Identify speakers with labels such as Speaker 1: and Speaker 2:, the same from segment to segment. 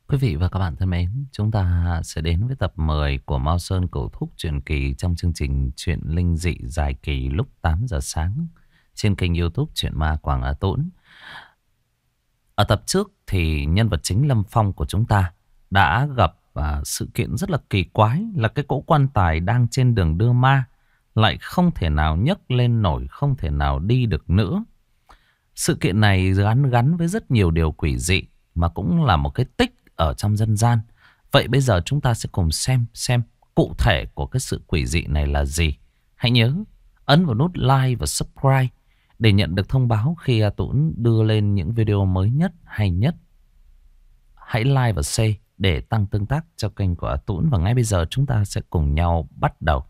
Speaker 1: Quý vị và các bạn thân mến, chúng ta sẽ đến với tập 10 của Mao Sơn Cửu Thúc truyện kỳ trong chương trình Truyện Linh Dị dài kỳ lúc 8 giờ sáng trên kênh YouTube Truyện Ma Quảng Á Tũng. Ở tập trước thì nhân vật chính Lâm Phong của chúng ta đã gặp sự kiện rất là kỳ quái là cái cỗ quan tài đang trên đường đưa ma lại không thể nào nhấc lên nổi, không thể nào đi được nữa. Sự kiện này gắn với rất nhiều điều quỷ dị mà cũng là một cái tích ở trong dân gian. Vậy bây giờ chúng ta sẽ cùng xem cụ thể của cái sự quỷ dị này là gì. Hãy nhớ ấn vào nút like và subscribe để nhận được thông báo khi Tuấn đưa lên những video mới nhất, hay nhất. Hãy like và share để tăng tương tác cho kênh của Tuấn. Và ngay bây giờ chúng ta sẽ cùng nhau bắt đầu.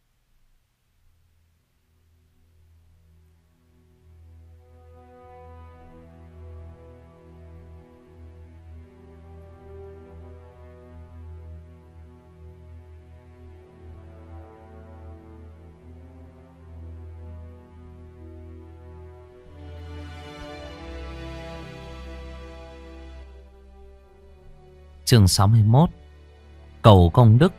Speaker 1: Chương 61, cầu công đức.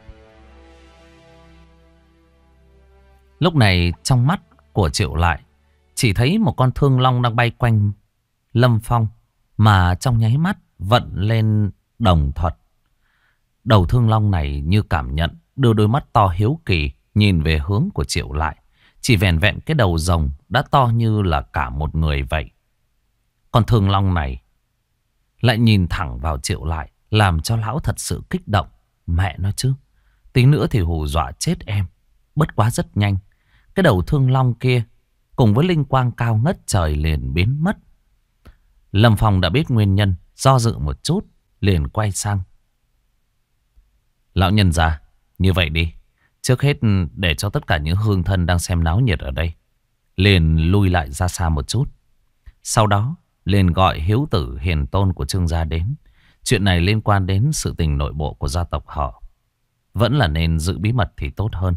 Speaker 1: Lúc này trong mắt của Triệu Lại chỉ thấy một con thương long đang bay quanh Lâm Phong, mà trong nháy mắt vận lên đồng thuật. Đầu thương long này như cảm nhận, đưa đôi mắt to hiếu kỳ nhìn về hướng của Triệu Lại. Chỉ vẻn vẹn cái đầu rồng đã to như là cả một người vậy. Con thương long này lại nhìn thẳng vào Triệu Lại, làm cho lão thật sự kích động. Mẹ nó chứ, tí nữa thì hù dọa chết em. Bất quá rất nhanh, cái đầu thương long kia cùng với linh quang cao ngất trời liền biến mất. Lâm Phong đã biết nguyên nhân, do dự một chút liền quay sang. Lão nhân già, như vậy đi, trước hết để cho tất cả những hương thân đang xem náo nhiệt ở đây liền lui lại ra xa một chút. Sau đó liền gọi hiếu tử hiền tôn của Trương gia đến. Chuyện này liên quan đến sự tình nội bộ của gia tộc họ, vẫn là nên giữ bí mật thì tốt hơn.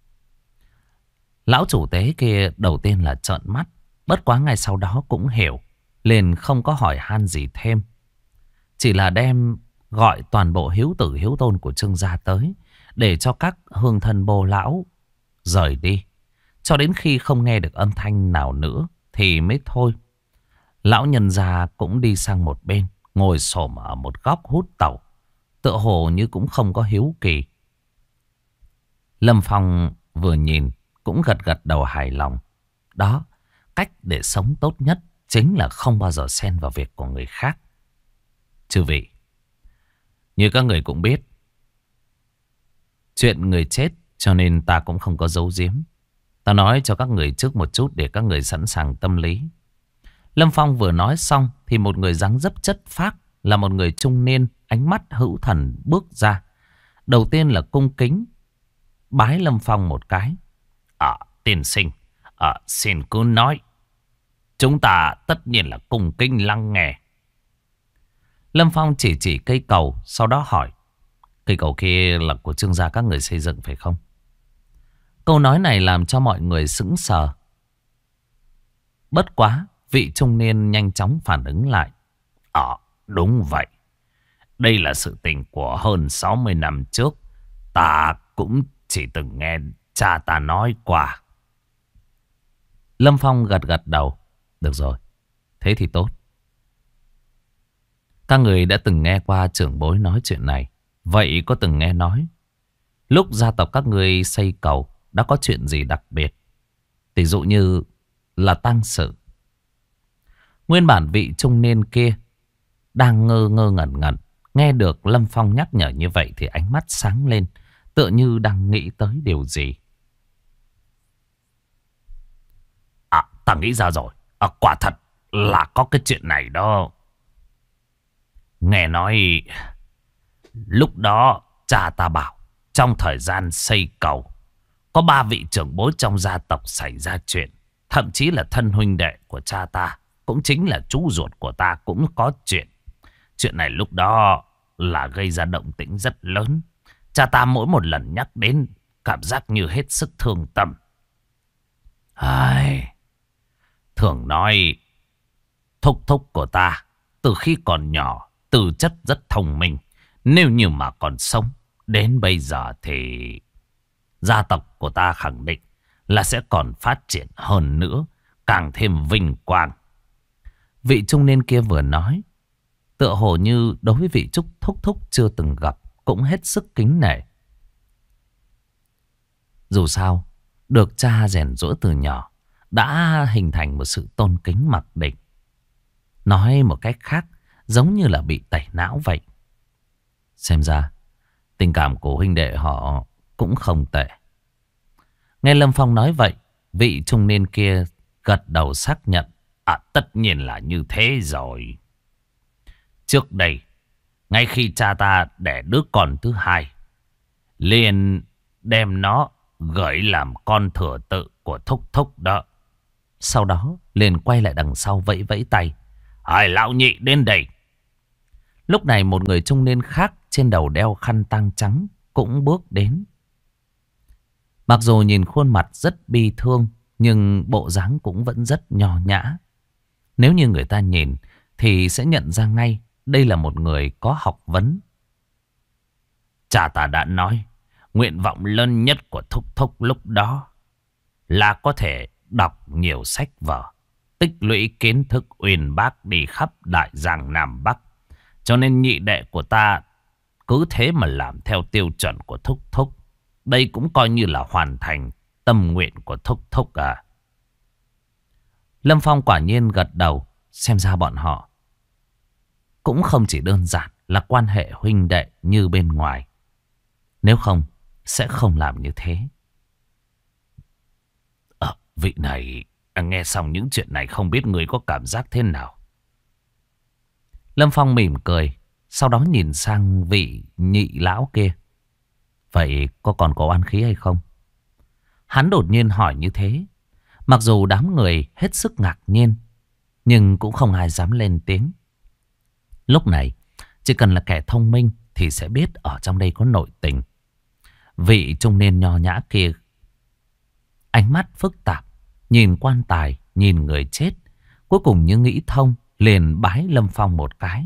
Speaker 1: Lão chủ tế kia đầu tiên là trợn mắt, bất quá ngay sau đó cũng hiểu, liền không có hỏi han gì thêm. Chỉ là đem gọi toàn bộ hiếu tử hiếu tôn của Trương gia tới, để cho các hương thân bô lão rời đi. Cho đến khi không nghe được âm thanh nào nữa thì mới thôi. Lão nhân gia cũng đi sang một bên, ngồi xổm ở một góc hút tẩu, tựa hồ như cũng không có hiếu kỳ. Lâm Phong vừa nhìn cũng gật gật đầu hài lòng. Đó, cách để sống tốt nhất chính là không bao giờ xen vào việc của người khác. Chư vị, như các người cũng biết, chuyện người chết cho nên ta cũng không có giấu giếm. Ta nói cho các người trước một chút để các người sẵn sàng tâm lý. Lâm Phong vừa nói xong thì một người dáng dấp chất phác, là một người trung niên, ánh mắt hữu thần bước ra. Đầu tiên là cung kính bái Lâm Phong một cái. Tiên sinh, xin cứ nói. Chúng ta tất nhiên là cung kính lắng nghe. Lâm Phong chỉ cây cầu, sau đó hỏi. Cây cầu kia là của Trương gia các người xây dựng phải không? Câu nói này làm cho mọi người sững sờ. Bất quá, vị trung niên nhanh chóng phản ứng lại. Đúng vậy. Đây là sự tình của hơn 60 năm trước. Ta cũng chỉ từng nghe cha ta nói qua. Lâm Phong gật gật đầu. Được rồi, thế thì tốt. Các người đã từng nghe qua trưởng bối nói chuyện này. Vậy có từng nghe nói lúc gia tộc các người xây cầu đã có chuyện gì đặc biệt? Tỷ dụ như là tang sự. Nguyên bản vị trung niên kia đang ngơ ngẩn ngẩn, nghe được Lâm Phong nhắc nhở như vậy thì ánh mắt sáng lên, tựa như đang nghĩ tới điều gì. Ta nghĩ ra rồi. Quả thật là có cái chuyện này đó. Nghe nói lúc đó cha ta bảo trong thời gian xây cầu có 3 vị trưởng bối trong gia tộc xảy ra chuyện. Thậm chí là thân huynh đệ của cha ta, cũng chính là chú ruột của ta, cũng có chuyện. Chuyện này lúc đó là gây ra động tĩnh rất lớn. Cha ta mỗi một lần nhắc đến cảm giác như hết sức thương tâm. Thường nói thúc thúc của ta từ khi còn nhỏ tư chất rất thông minh, Nếu như mà còn sống đến bây giờ thì gia tộc của ta khẳng định là sẽ còn phát triển hơn nữa, càng thêm vinh quang. Vị trung niên kia vừa nói, tựa hồ như đối với vị Trúc Thúc Thúc chưa từng gặp cũng hết sức kính nể. Dù sao, được cha rèn giũa từ nhỏ đã hình thành một sự tôn kính mặc định. Nói một cách khác, giống như là bị tẩy não vậy. Xem ra, tình cảm của huynh đệ họ cũng không tệ. Nghe Lâm Phong nói vậy, vị trung niên kia gật đầu xác nhận. Tất nhiên là như thế rồi. Trước đây, ngay khi cha ta đẻ đứa con thứ hai, liền đem nó gửi làm con thừa tự của Thúc Thúc đó. Sau đó liền quay lại đằng sau vẫy vẫy tay. Lão nhị đến đây. Lúc này một người trung niên khác trên đầu đeo khăn tang trắng cũng bước đến. Mặc dù nhìn khuôn mặt rất bi thương, nhưng bộ dáng cũng vẫn rất nho nhã. Nếu như người ta nhìn thì sẽ nhận ra ngay đây là một người có học vấn. Cha ta đã nói, nguyện vọng lớn nhất của Thúc Thúc lúc đó là có thể đọc nhiều sách vở, tích lũy kiến thức uyên bác đi khắp Đại Giang Nam Bắc. Cho nên nhị đệ của ta cứ thế mà làm theo tiêu chuẩn của Thúc Thúc. Đây cũng coi như là hoàn thành tâm nguyện của Thúc Thúc à. Lâm Phong quả nhiên gật đầu. Xem ra bọn họ cũng không chỉ đơn giản là quan hệ huynh đệ như bên ngoài. Nếu không, sẽ không làm như thế. Vị này, nghe xong những chuyện này không biết người có cảm giác thế nào? Lâm Phong mỉm cười, sau đó nhìn sang vị nhị lão kia. Vậy có còn có oán khí hay không? Hắn đột nhiên hỏi như thế. Mặc dù đám người hết sức ngạc nhiên, nhưng cũng không ai dám lên tiếng. Lúc này, chỉ cần là kẻ thông minh thì sẽ biết ở trong đây có nội tình. Vị trung niên nho nhã kia, ánh mắt phức tạp, nhìn quan tài, nhìn người chết. Cuối cùng như nghĩ thông, liền bái Lâm Phong một cái.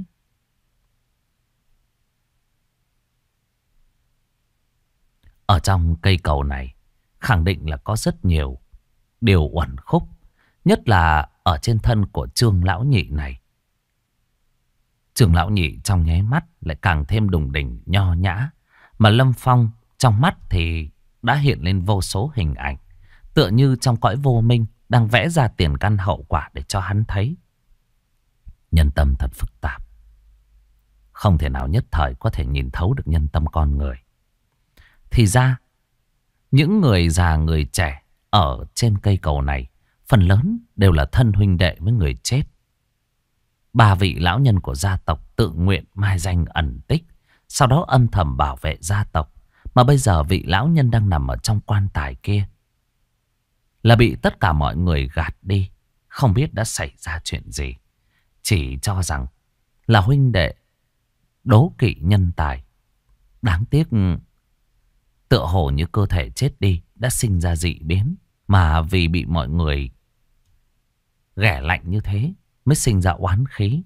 Speaker 1: Ở trong cây cầu này, khẳng định là có rất nhiều điều uẩn khúc. Nhất là ở trên thân của Trương Lão Nhị này. Trương Lão Nhị trong nháy mắt lại càng thêm đùng đỉnh nho nhã. Mà Lâm Phong trong mắt thì đã hiện lên vô số hình ảnh. Tựa như trong cõi vô minh đang vẽ ra tiền căn hậu quả để cho hắn thấy. Nhân tâm thật phức tạp. Không thể nào nhất thời có thể nhìn thấu được nhân tâm con người. Thì ra, những người già người trẻ ở trên cây cầu này phần lớn đều là thân huynh đệ với người chết. Ba vị lão nhân của gia tộc tự nguyện mai danh ẩn tích, sau đó âm thầm bảo vệ gia tộc. Mà bây giờ vị lão nhân đang nằm ở trong quan tài kia là bị tất cả mọi người gạt đi. Không biết đã xảy ra chuyện gì. Chỉ cho rằng là huynh đệ đố kỵ nhân tài. Đáng tiếc tựa hồ như cơ thể chết đi đã sinh ra dị biến. Mà vì bị mọi người ghẻ lạnh như thế mới sinh ra oán khí.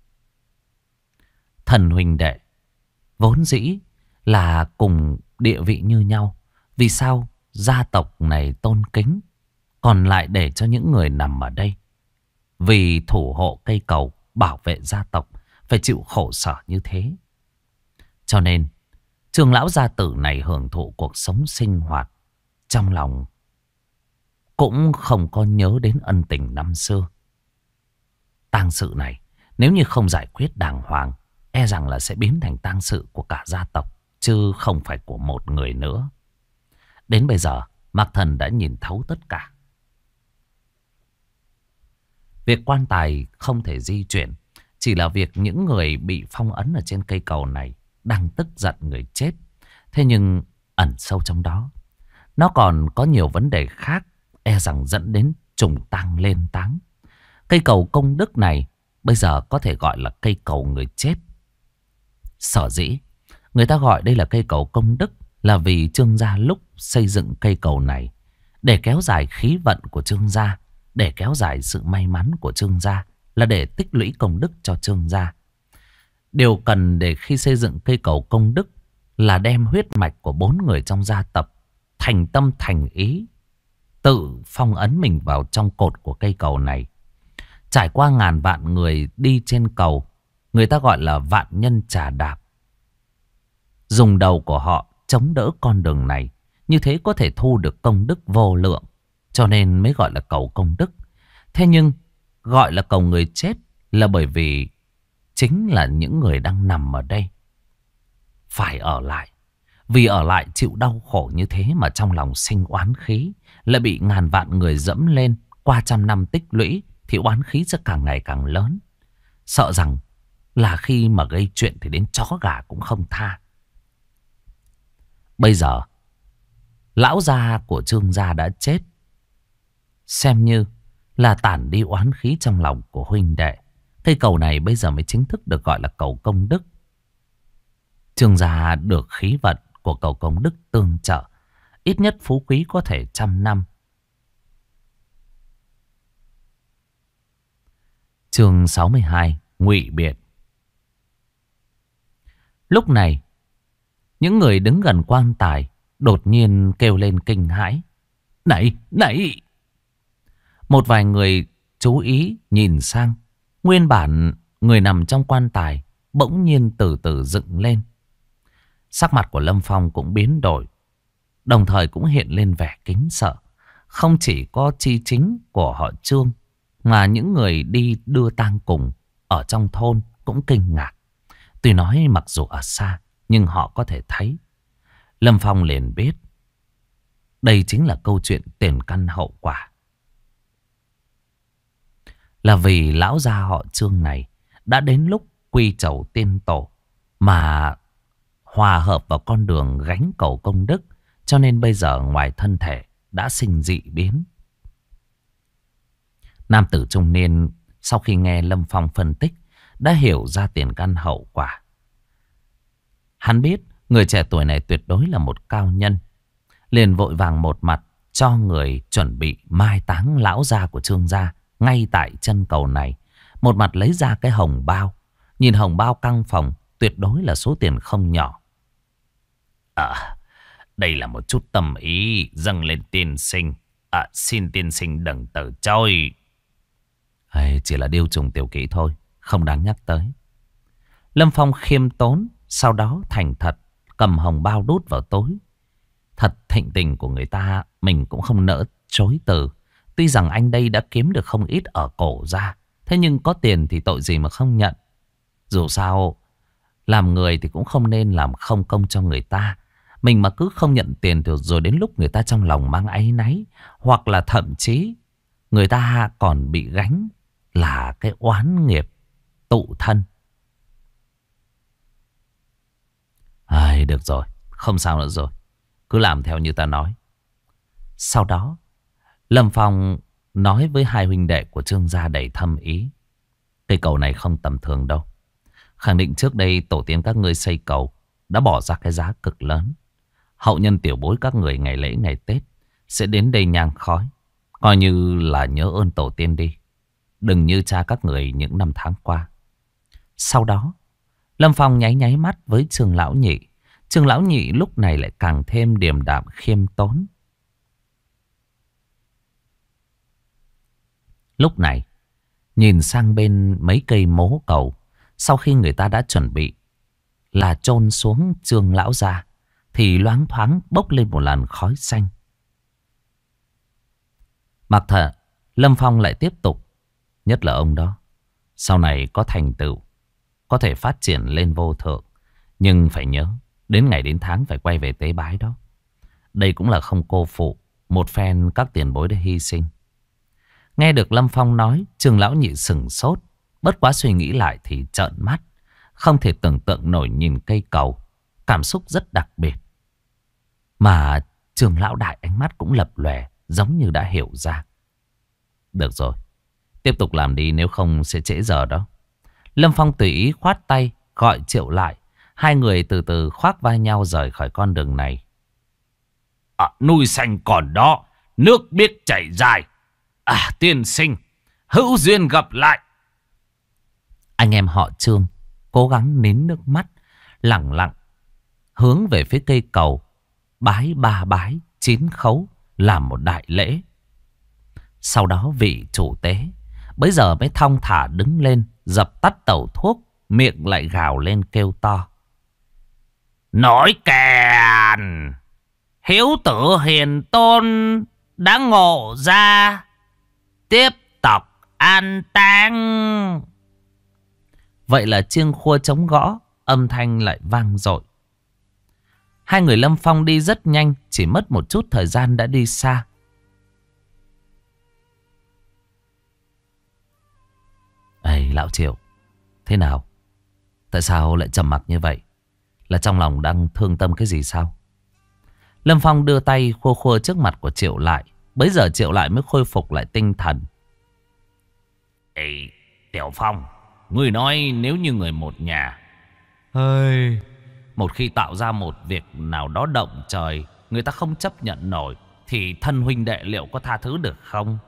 Speaker 1: Thần huynh đệ vốn dĩ là cùng địa vị như nhau. Vì sao gia tộc này tôn kính, còn lại để cho những người nằm ở đây vì thủ hộ cây cầu, bảo vệ gia tộc phải chịu khổ sở như thế? Cho nên Trương lão gia tử này hưởng thụ cuộc sống sinh hoạt, trong lòng cũng không có nhớ đến ân tình năm xưa. Tang sự này nếu như không giải quyết đàng hoàng, e rằng là sẽ biến thành tang sự của cả gia tộc, chứ không phải của một người nữa. Đến bây giờ Mạc Thần đã nhìn thấu tất cả. Việc quan tài không thể di chuyển chỉ là việc những người bị phong ấn ở trên cây cầu này đang tức giận người chết. Thế nhưng ẩn sâu trong đó, nó còn có nhiều vấn đề khác, e rằng dẫn đến trùng tang lên táng. Cây cầu công đức này bây giờ có thể gọi là cây cầu người chết. Sở dĩ người ta gọi đây là cây cầu công đức là vì Trương gia lúc xây dựng cây cầu này để kéo dài khí vận của Trương gia, để kéo dài sự may mắn của Trương gia, là để tích lũy công đức cho Trương gia. Điều cần để khi xây dựng cây cầu công đức là đem huyết mạch của 4 người trong gia tộc thành tâm thành ý tự phong ấn mình vào trong cột của cây cầu này. Trải qua ngàn vạn người đi trên cầu, người ta gọi là vạn nhân trà đạp. Dùng đầu của họ chống đỡ con đường này, như thế có thể thu được công đức vô lượng, cho nên mới gọi là cầu công đức. Thế nhưng gọi là cầu người chết là bởi vì chính là những người đang nằm ở đây phải ở lại. Vì ở lại chịu đau khổ như thế mà trong lòng sinh oán khí, lại bị ngàn vạn người dẫm lên. Qua trăm năm tích lũy thì oán khí sẽ càng ngày càng lớn. Sợ rằng là khi mà gây chuyện thì đến chó gà cũng không tha. Bây giờ lão gia của Trương gia đã chết, xem như là tản đi oán khí trong lòng của huynh đệ. Cây cầu này bây giờ mới chính thức được gọi là cầu công đức. Trương gia được khí vận của cầu công đức tương trợ, ít nhất phú quý có thể 100 năm. Chương 62, Ngụy Biện. Lúc này, những người đứng gần quan tài đột nhiên kêu lên kinh hãi. Này, này! Một vài người chú ý nhìn sang. Nguyên bản người nằm trong quan tài bỗng nhiên từ từ dựng lên. Sắc mặt của Lâm Phong cũng biến đổi, đồng thời cũng hiện lên vẻ kính sợ. Không chỉ có chi chính của họ Trương, mà những người đi đưa tang cùng ở trong thôn cũng kinh ngạc. Tuy nói mặc dù ở xa, nhưng họ có thể thấy. Lâm Phong liền biết đây chính là câu chuyện tiền căn hậu quả. Là vì lão gia họ Trương này đã đến lúc quy chầu tiên tổ mà hòa hợp vào con đường gánh cầu công đức, cho nên bây giờ ngoài thân thể đã sinh dị biến. Nam tử trung niên sau khi nghe Lâm Phong phân tích đã hiểu ra tiền căn hậu quả. Hắn biết người trẻ tuổi này tuyệt đối là một cao nhân, liền vội vàng một mặt cho người chuẩn bị mai táng lão gia của Trương gia ngay tại chân cầu này, một mặt lấy ra cái hồng bao. Nhìn hồng bao căng phòng, tuyệt đối là số tiền không nhỏ. Đây là một chút tâm ý dâng lên tiên sinh. Xin tiên sinh đừng từ chối. Chỉ là điều trùng tiểu kỹ thôi, không đáng nhắc tới. Lâm Phong khiêm tốn, sau đó thành thật cầm hồng bao đút vào túi. Thật thịnh tình của người ta, mình cũng không nỡ chối từ. Tuy rằng anh đây đã kiếm được không ít ở cổ ra, thế nhưng có tiền thì tội gì mà không nhận. Dù sao, làm người thì cũng không nên làm không công cho người ta. Mình mà cứ không nhận tiền thì rồi đến lúc người ta trong lòng mang áy náy, hoặc là thậm chí người ta còn bị gánh là cái oán nghiệp tụ thân. Được rồi, không sao nữa rồi. Cứ làm theo như ta nói. Sau đó, Lâm Phong nói với hai huynh đệ của Trương gia đầy thâm ý. Cây cầu này không tầm thường đâu. Khẳng định trước đây tổ tiên các ngươi xây cầu đã bỏ ra cái giá cực lớn. Hậu nhân tiểu bối các người ngày lễ ngày Tết sẽ đến đây nhang khói, coi như là nhớ ơn tổ tiên đi. Đừng như cha các người những năm tháng qua. Sau đó, Lâm Phong nháy nháy mắt với Trương Lão Nhị. Trương Lão Nhị lúc này lại càng thêm điềm đạm khiêm tốn. Lúc này, nhìn sang bên mấy cây mố cầu, sau khi người ta đã chuẩn bị là chôn xuống Trương Lão gia, thì loáng thoáng bốc lên một làn khói xanh. Mặc thở, Lâm Phong lại tiếp tục. Nhất là ông đó, sau này có thành tựu, có thể phát triển lên vô thượng. Nhưng phải nhớ, đến ngày đến tháng phải quay về tế bái đó. Đây cũng là không cô phụ một phen các tiền bối đã hy sinh. Nghe được Lâm Phong nói, Trương Lão Nhị sửng sốt. Bất quá suy nghĩ lại thì trợn mắt. Không thể tưởng tượng nổi nhìn cây cầu. Cảm xúc rất đặc biệt. Mà Trương Lão Đại ánh mắt cũng lập lòe, giống như đã hiểu ra. Được rồi, tiếp tục làm đi, nếu không sẽ trễ giờ đó. Lâm Phong tùy ý khoát tay gọi Triệu lại. Hai người từ từ khoác vai nhau rời khỏi con đường này. Núi xanh còn đó, nước biết chảy dài. Tiên sinh, hữu duyên gặp lại. Anh em họ Trương cố gắng nín nước mắt, lẳng lặng hướng về phía cây cầu, bái 3 bái 9 khấu, làm một đại lễ. Sau đó vị chủ tế bấy giờ mới thong thả đứng lên, dập tắt tẩu thuốc, miệng lại gào lên kêu to: Nổi kèn! Hiếu tử hiền tôn đã ngộ ra, tiếp tục an táng. Vậy là chiêng khua trống gõ, âm thanh lại vang dội. Hai người Lâm Phong đi rất nhanh, chỉ mất một chút thời gian đã đi xa. Ê, lão Triệu, thế nào? Tại sao lại trầm mặc như vậy? Là trong lòng đang thương tâm cái gì sao? Lâm Phong đưa tay khua khua trước mặt của Triệu Lại. Bấy giờ Triệu Lại mới khôi phục lại tinh thần. Ê, Tiểu Phong, ngươi nói nếu như người một nhà, ơi, một khi tạo ra một việc nào đó động trời, người ta không chấp nhận nổi, thì thân huynh đệ liệu có tha thứ được không?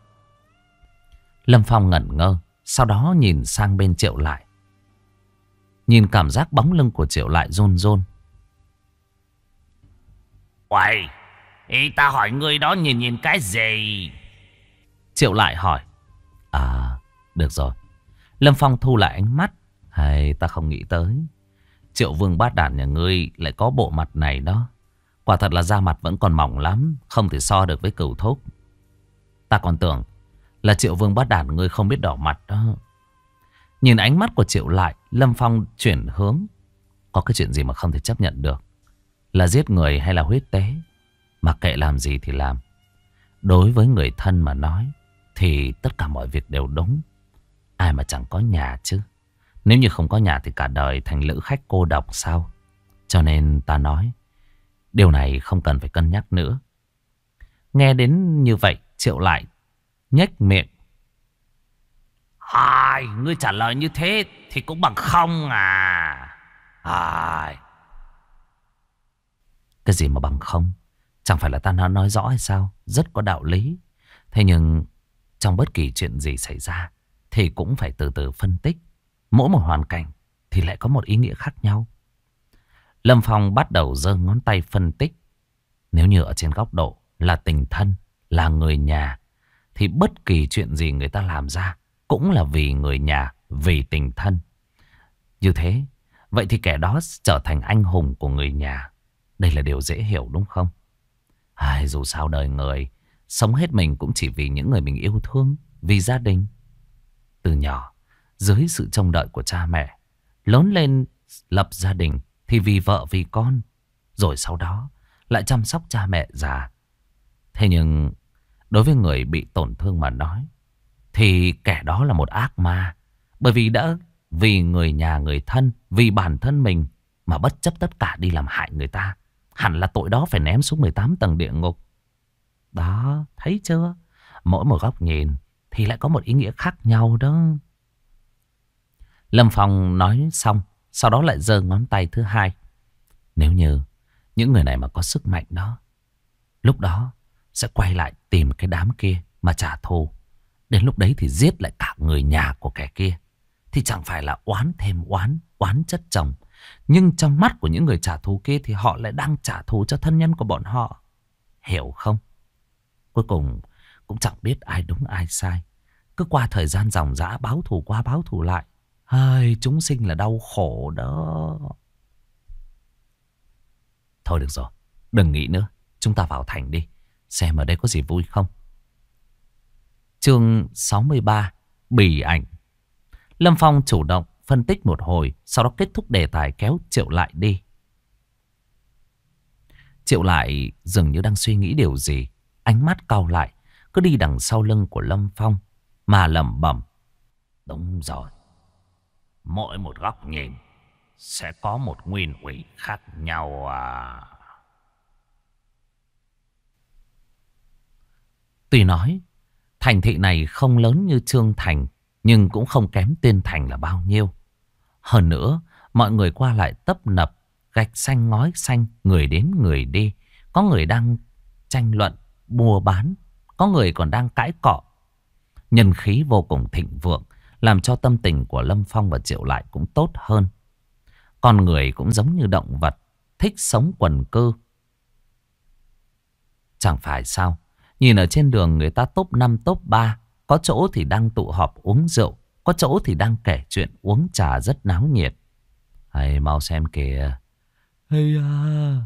Speaker 1: Lâm Phong ngẩn ngơ, sau đó nhìn sang bên Triệu Lại. Nhìn cảm giác bóng lưng của Triệu Lại run run. Uầy, ý ta hỏi ngươi đó nhìn cái gì? Triệu Lại hỏi. À, được rồi. Lâm Phong thu lại ánh mắt. Hay ta không nghĩ tới Triệu Vương Bát Đản nhà ngươi lại có bộ mặt này đó. Quả thật là da mặt vẫn còn mỏng lắm, không thể so được với Cửu Thúc. Ta còn tưởng là Triệu Vương Bát Đản ngươi không biết đỏ mặt đó. Nhìn ánh mắt của Triệu Lại, Lâm Phong chuyển hướng. Có cái chuyện gì mà không thể chấp nhận được? Là giết người hay là huyết tế? Mặc kệ làm gì thì làm. Đối với người thân mà nói thì tất cả mọi việc đều đúng. Ai mà chẳng có nhà chứ. Nếu như không có nhà thì cả đời thành lữ khách cô độc sao? Cho nên ta nói điều này không cần phải cân nhắc nữa. Nghe đến như vậy, Triệu Lại nhếch miệng. Ai, ngươi trả lời như thế thì cũng bằng không à? Ai. Cái gì mà bằng không? Chẳng phải là ta nói rõ hay sao? Rất có đạo lý. Thế nhưng trong bất kỳ chuyện gì xảy ra thì cũng phải từ từ phân tích. Mỗi một hoàn cảnh thì lại có một ý nghĩa khác nhau. Lâm Phong bắt đầu giơ ngón tay phân tích. Nếu như ở trên góc độ là tình thân, là người nhà, thì bất kỳ chuyện gì người ta làm ra cũng là vì người nhà, vì tình thân. Như thế, vậy thì kẻ đó trở thành anh hùng của người nhà. Đây là điều dễ hiểu đúng không? Dù sao đời người, sống hết mình cũng chỉ vì những người mình yêu thương, vì gia đình. Từ nhỏ, dưới sự trông đợi của cha mẹ, lớn lên lập gia đình thì vì vợ vì con. Rồi sau đó lại chăm sóc cha mẹ già. Thế nhưng đối với người bị tổn thương mà nói thì kẻ đó là một ác ma. Bởi vì đã vì người nhà người thân, vì bản thân mình mà bất chấp tất cả đi làm hại người ta. Hẳn là tội đó phải ném xuống 18 tầng địa ngục. Đó, thấy chưa? Mỗi một góc nhìn thì lại có một ý nghĩa khác nhau đó. Lâm Phong nói xong, sau đó lại giơ ngón tay thứ hai. Nếu như những người này mà có sức mạnh đó, lúc đó sẽ quay lại tìm cái đám kia mà trả thù. Đến lúc đấy thì giết lại cả người nhà của kẻ kia. Thì chẳng phải là oán thêm oán, oán chất chồng. Nhưng trong mắt của những người trả thù kia thì họ lại đang trả thù cho thân nhân của bọn họ. Hiểu không? Cuối cùng cũng chẳng biết ai đúng ai sai. Cứ qua thời gian dòng dã báo thù qua báo thù lại. Chúng sinh là đau khổ đó. Thôi được rồi, đừng nghĩ nữa. Chúng ta vào thành đi, xem ở đây có gì vui không. Chương 63, Bì ảnh. Lâm Phong chủ động phân tích một hồi, sau đó kết thúc đề tài kéo Triệu Lại đi. Triệu Lại dường như đang suy nghĩ điều gì, ánh mắt cau lại, cứ đi đằng sau lưng của Lâm Phong mà lẩm bẩm. Đúng rồi, mỗi một góc nhìn sẽ có một nguyên ủy khác nhau à. Tuy nói thành thị này không lớn như Trương Thành, nhưng cũng không kém Tiên Thành là bao nhiêu. Hơn nữa, mọi người qua lại tấp nập, gạch xanh ngói xanh, người đến người đi. Có người đang tranh luận, mua bán, có người còn đang cãi cọ. Nhân khí vô cùng thịnh vượng, làm cho tâm tình của Lâm Phong và Triệu Lại cũng tốt hơn. Con người cũng giống như động vật, thích sống quần cư. Chẳng phải sao? Nhìn ở trên đường người ta top 5 top 3, có chỗ thì đang tụ họp uống rượu, có chỗ thì đang kể chuyện uống trà rất náo nhiệt. Hay mau xem kìa. Hay à.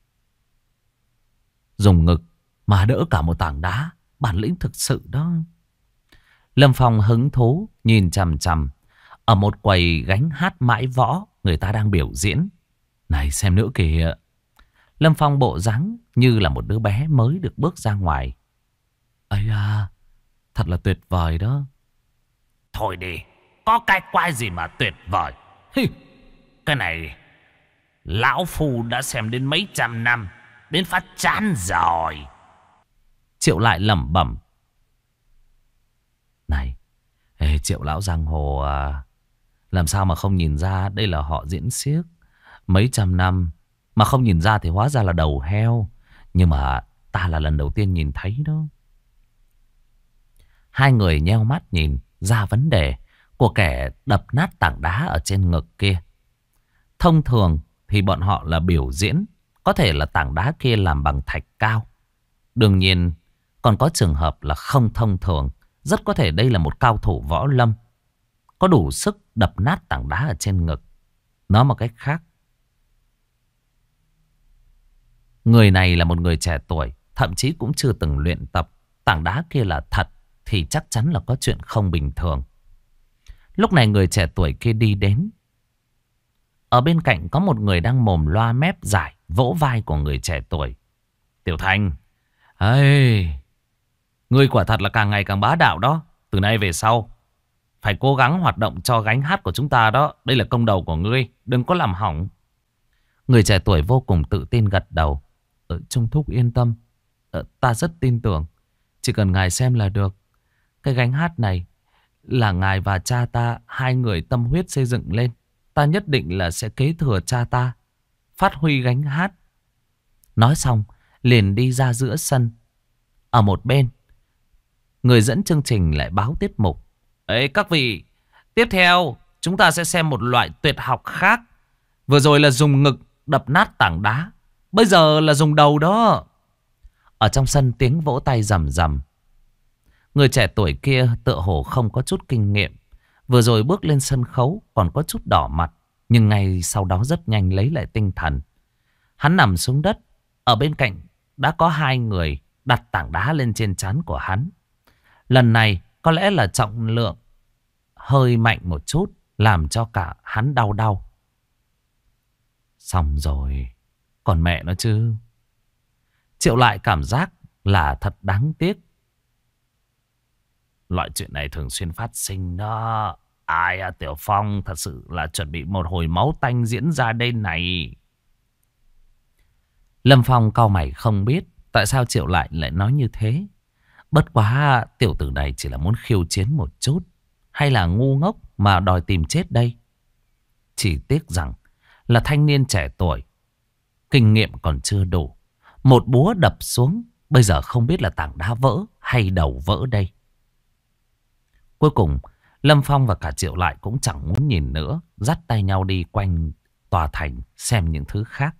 Speaker 1: Dùng ngực mà đỡ cả một tảng đá, bản lĩnh thực sự đó. Lâm Phong hứng thú nhìn chằm chằm. Ở một quầy gánh hát mãi võ, người ta đang biểu diễn. Này xem nữa kìa. Lâm Phong bộ dáng như là một đứa bé mới được bước ra ngoài. Ây à, thật là tuyệt vời đó. Thôi đi, có cái quái gì mà tuyệt vời. Cái này lão phu đã xem đến mấy trăm năm, đến phát chán rồi. Triệu Lại lẩm bẩm. Này, Triệu lão giang hồ à, làm sao mà không nhìn ra đây là họ diễn xiếc. Mấy trăm năm mà không nhìn ra thì hóa ra là đầu heo. Nhưng mà ta là lần đầu tiên nhìn thấy đó. Hai người nheo mắt nhìn ra vấn đề của kẻ đập nát tảng đá ở trên ngực kia. Thông thường thì bọn họ là biểu diễn, có thể là tảng đá kia làm bằng thạch cao. Đương nhiên còn có trường hợp là không thông thường. Rất có thể đây là một cao thủ võ lâm, có đủ sức đập nát tảng đá ở trên ngực. Nói một cách khác, người này là một người trẻ tuổi, thậm chí cũng chưa từng luyện tập. Tảng đá kia là thật thì chắc chắn là có chuyện không bình thường. Lúc này người trẻ tuổi kia đi đến. Ở bên cạnh có một người đang mồm loa mép giải, vỗ vai của người trẻ tuổi. Tiểu Thành, ngươi quả thật là càng ngày càng bá đạo đó. Từ nay về sau phải cố gắng hoạt động cho gánh hát của chúng ta đó. Đây là công đầu của ngươi, đừng có làm hỏng. Người trẻ tuổi vô cùng tự tin gật đầu. Trung thúc yên tâm, ta rất tin tưởng. Chỉ cần ngài xem là được. Cái gánh hát này là ngài và cha ta, hai người tâm huyết xây dựng lên. Ta nhất định là sẽ kế thừa cha ta, phát huy gánh hát. Nói xong liền đi ra giữa sân. Ở một bên, người dẫn chương trình lại báo tiết mục. Các vị, tiếp theo chúng ta sẽ xem một loại tuyệt học khác. Vừa rồi là dùng ngực đập nát tảng đá, bây giờ là dùng đầu đó. Ở trong sân tiếng vỗ tay rầm rầm. Người trẻ tuổi kia tựa hồ không có chút kinh nghiệm. Vừa rồi bước lên sân khấu còn có chút đỏ mặt, nhưng ngay sau đó rất nhanh lấy lại tinh thần. Hắn nằm xuống đất. Ở bên cạnh đã có hai người đặt tảng đá lên trên trán của hắn. Lần này có lẽ là trọng lượng hơi mạnh một chút, làm cho cả hắn đau đau. Xong rồi, còn mẹ nó chứ. Triệu Lại cảm giác là thật đáng tiếc. Loại chuyện này thường xuyên phát sinh đó. Ai à, Tiểu Phong thật sự là chuẩn bị một hồi máu tanh diễn ra đây này. Lâm Phong cau mày không biết tại sao Triệu Lại lại nói như thế. Bất quá tiểu tử này chỉ là muốn khiêu chiến một chút, hay là ngu ngốc mà đòi tìm chết đây. Chỉ tiếc rằng là thanh niên trẻ tuổi, kinh nghiệm còn chưa đủ. Một búa đập xuống, bây giờ không biết là tảng đá vỡ hay đầu vỡ đây. Cuối cùng Lâm Phong và cả Triệu Lại cũng chẳng muốn nhìn nữa, dắt tay nhau đi quanh tòa thành xem những thứ khác.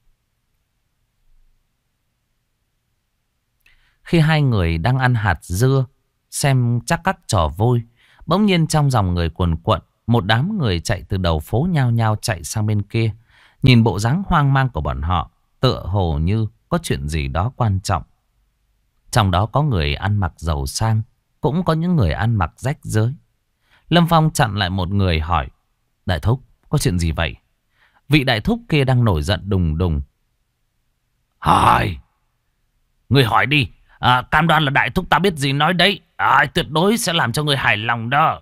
Speaker 1: Khi hai người đang ăn hạt dưa, xem chắc các trò vui, bỗng nhiên trong dòng người cuồn cuộn, một đám người chạy từ đầu phố nhao nhao chạy sang bên kia. Nhìn bộ dáng hoang mang của bọn họ, tựa hồ như có chuyện gì đó quan trọng. Trong đó có người ăn mặc giàu sang, cũng có những người ăn mặc rách rưới. Lâm Phong chặn lại một người hỏi: Đại thúc, có chuyện gì vậy? Vị đại thúc kia đang nổi giận đùng đùng. Hỏi, người hỏi đi. Cam đoan là đại thúc ta biết gì nói đấy. Tuyệt đối sẽ làm cho người hài lòng đó.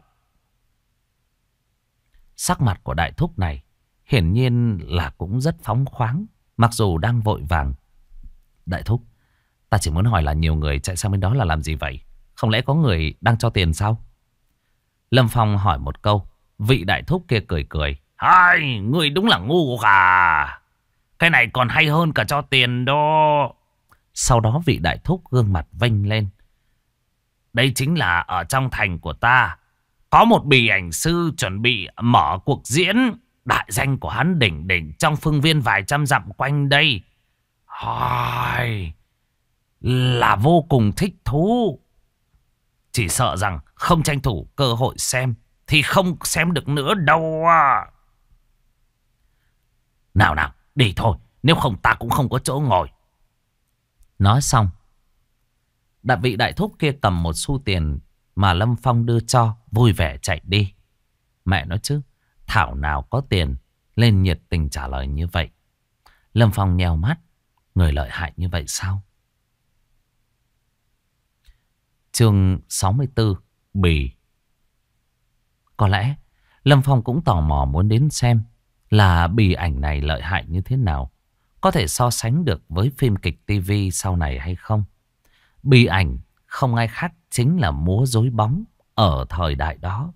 Speaker 1: Sắc mặt của đại thúc này hiển nhiên là cũng rất phóng khoáng, mặc dù đang vội vàng. Đại thúc, ta chỉ muốn hỏi là nhiều người chạy sang bên đó là làm gì vậy? Không lẽ có người đang cho tiền sao? Lâm Phong hỏi một câu. Vị đại thúc kia cười cười. Người đúng là ngu à. Cái này còn hay hơn cả cho tiền đó. Sau đó vị đại thúc gương mặt vênh lên. Đây chính là ở trong thành của ta. Có một bì ảnh sư chuẩn bị mở cuộc diễn. Đại danh của hắn đỉnh đỉnh trong phương viên vài trăm dặm quanh đây. Hỏi, là vô cùng thích thú. Chỉ sợ rằng không tranh thủ cơ hội xem thì không xem được nữa đâu à. Nào nào, đi thôi. Nếu không ta cũng không có chỗ ngồi. Nói xong, vị đại thúc kia cầm một xu tiền mà Lâm Phong đưa cho, vui vẻ chạy đi. Mẹ nói chứ, thảo nào có tiền lên nhiệt tình trả lời như vậy. Lâm Phong nheo mắt, người lợi hại như vậy sao? Chương 64, Bì. Có lẽ Lâm Phong cũng tò mò muốn đến xem là bì ảnh này lợi hại như thế nào, có thể so sánh được với phim kịch TV sau này hay không. Bì ảnh không ai khác chính là múa rối bóng ở thời đại đó.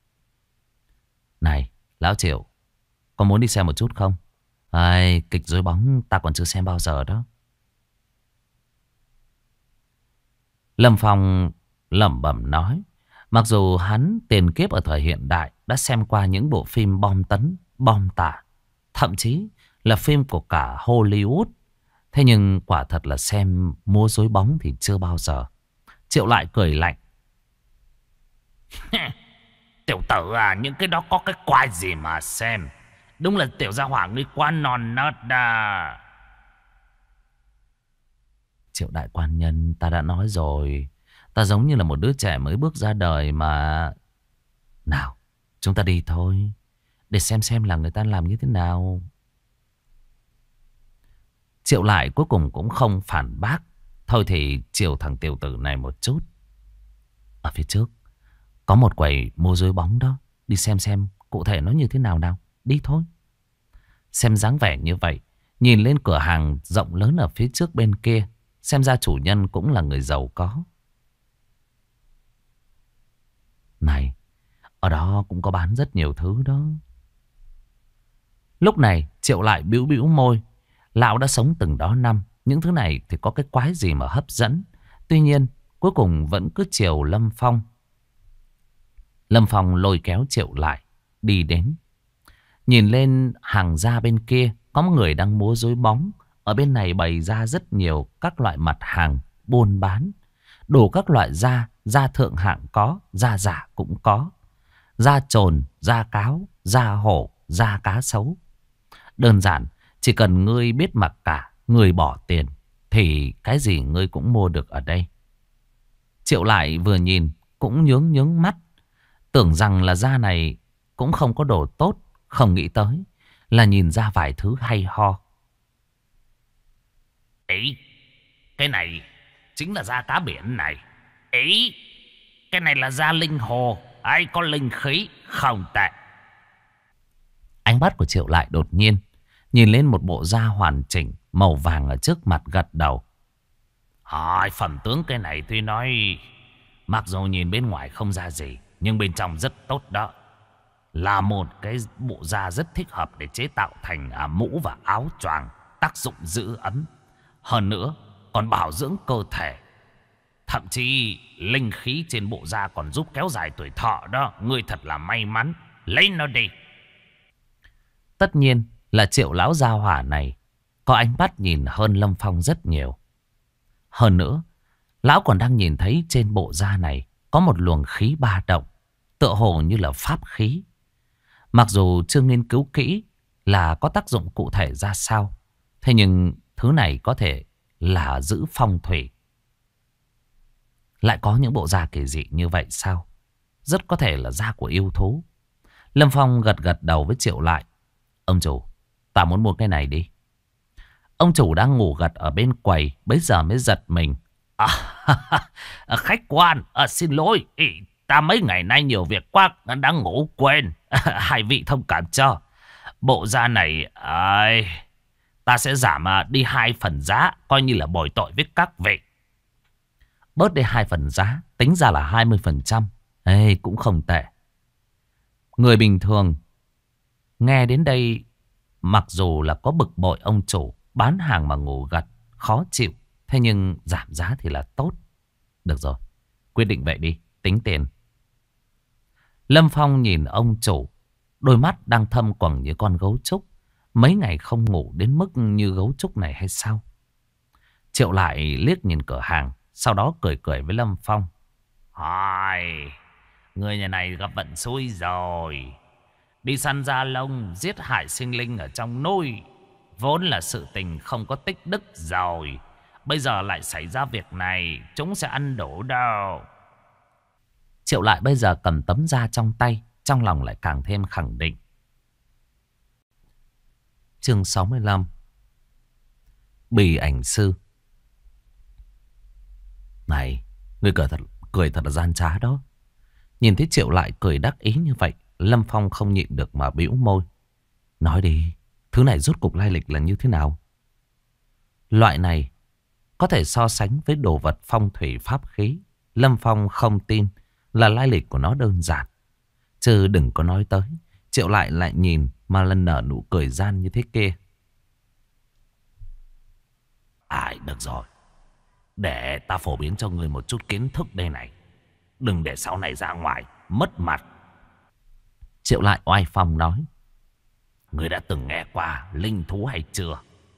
Speaker 1: Này, Lão Triệu, có muốn đi xem một chút không? Ai, kịch rối bóng ta còn chưa xem bao giờ đó. Lâm Phong lẩm bẩm nói. Mặc dù hắn tiền kiếp ở thời hiện đại đã xem qua những bộ phim bom tấn, bom tả, thậm chí là phim của cả Hollywood. Thế nhưng quả thật là xem múa rối bóng thì chưa bao giờ. Triệu lại cười lạnh. Tiểu tử à, những cái đó có cái quái gì mà xem. Đúng là tiểu gia hỏa ngươi quá non nớt đà. Triệu đại quan nhân, ta đã nói rồi, ta giống như là một đứa trẻ mới bước ra đời mà. Nào, chúng ta đi thôi, để xem là người ta làm như thế nào. Triệu lại cuối cùng cũng không phản bác. Thôi thì chiều thằng tiểu tử này một chút. Ở phía trước có một quầy mua rối bóng đó. Đi xem cụ thể nó như thế nào nào. Đi thôi. Xem dáng vẻ như vậy, nhìn lên cửa hàng rộng lớn ở phía trước bên kia, xem ra chủ nhân cũng là người giàu có. Này, ở đó cũng có bán rất nhiều thứ đó. Lúc này Triệu lại bĩu bĩu môi. Lão đã sống từng đó năm, những thứ này thì có cái quái gì mà hấp dẫn. Tuy nhiên cuối cùng vẫn cứ chiều Lâm Phong. Lâm Phong lôi kéo Triệu lại đi đến. Nhìn lên hàng da bên kia, có một người đang múa rối bóng. Ở bên này bày ra rất nhiều các loại mặt hàng buôn bán. Đủ các loại da, da thượng hạng có, da giả cũng có. Da trồn, da cáo, da hổ, da cá sấu. Đơn giản, chỉ cần ngươi biết mặc cả, ngươi bỏ tiền, thì cái gì ngươi cũng mua được ở đây. Triệu lại vừa nhìn cũng nhướng mắt. Tưởng rằng là da này cũng không có đồ tốt. Không nghĩ tới là nhìn ra vài thứ hay ho. Ý, cái này chính là da cá biển này. Ý, cái này là da linh hồ. Ai có linh khí, không tệ. Ánh mắt của Triệu lại đột nhiên nhìn lên một bộ da hoàn chỉnh màu vàng ở trước mặt, gật đầu. Phẩm tướng cái này tuy nói mặc dù nhìn bên ngoài không ra gì, nhưng bên trong rất tốt đó. Là một cái bộ da rất thích hợp để chế tạo thành mũ và áo choàng, tác dụng giữ ấm. Hơn nữa còn bảo dưỡng cơ thể. Thậm chí linh khí trên bộ da còn giúp kéo dài tuổi thọ đó. Ngươi thật là may mắn. Lấy nó đi. Tất nhiên là Triệu lão gia hỏa này có ánh mắt nhìn hơn Lâm Phong rất nhiều. Hơn nữa, lão còn đang nhìn thấy trên bộ da này có một luồng khí ba động, tựa hồ như là pháp khí. Mặc dù chưa nghiên cứu kỹ là có tác dụng cụ thể ra sao, thế nhưng thứ này có thể là giữ phong thủy. Lại có những bộ da kỳ dị như vậy sao? Rất có thể là da của yêu thú. Lâm Phong gật đầu với Triệu lại. Ông chủ, ta muốn mua cái này đi. Ông chủ đang ngủ gật ở bên quầy, bấy giờ mới giật mình. Khách quan, xin lỗi, ta mấy ngày nay nhiều việc quá, đang ngủ quên. Hai vị thông cảm cho. Bộ da này ta sẽ giảm đi 2 phần giá, coi như là bồi tội với các vị. Bớt đi 2 phần giá, tính ra là 20%. Cũng không tệ. Người bình thường nghe đến đây, mặc dù là có bực bội ông chủ bán hàng mà ngủ gật, khó chịu, thế nhưng giảm giá thì là tốt. Được rồi, quyết định vậy đi, tính tiền. Lâm Phong nhìn ông chủ, đôi mắt đang thâm quầng như con gấu trúc. Mấy ngày không ngủ đến mức như gấu trúc này hay sao? Triệu lại liếc nhìn cửa hàng, sau đó cười cười với Lâm Phong. Hỏi, người nhà này gặp vận xui rồi. Đi săn da lông, giết hại sinh linh ở trong núi, vốn là sự tình không có tích đức rồi. Bây giờ lại xảy ra việc này, chúng sẽ ăn đổ đâu. Triệu lại bây giờ cầm tấm da trong tay, trong lòng lại càng thêm khẳng định. Chương 65. Bì ảnh sư. Này, ngươi cười thật là gian trá đó. Nhìn thấy Triệu lại cười đắc ý như vậy, Lâm Phong không nhịn được mà bĩu môi. Nói đi, thứ này rốt cục lai lịch là như thế nào? Loại này có thể so sánh với đồ vật phong thủy pháp khí. Lâm Phong không tin là lai lịch của nó đơn giản. Chứ đừng có nói tới, Triệu lại nhìn mà lần nở nụ cười gian như thế kia. Được rồi, để ta phổ biến cho người một chút kiến thức đây này. Đừng để sau này ra ngoài mất mặt. Triệu lại oai phong nói. Người đã từng nghe qua linh thú hay chưa?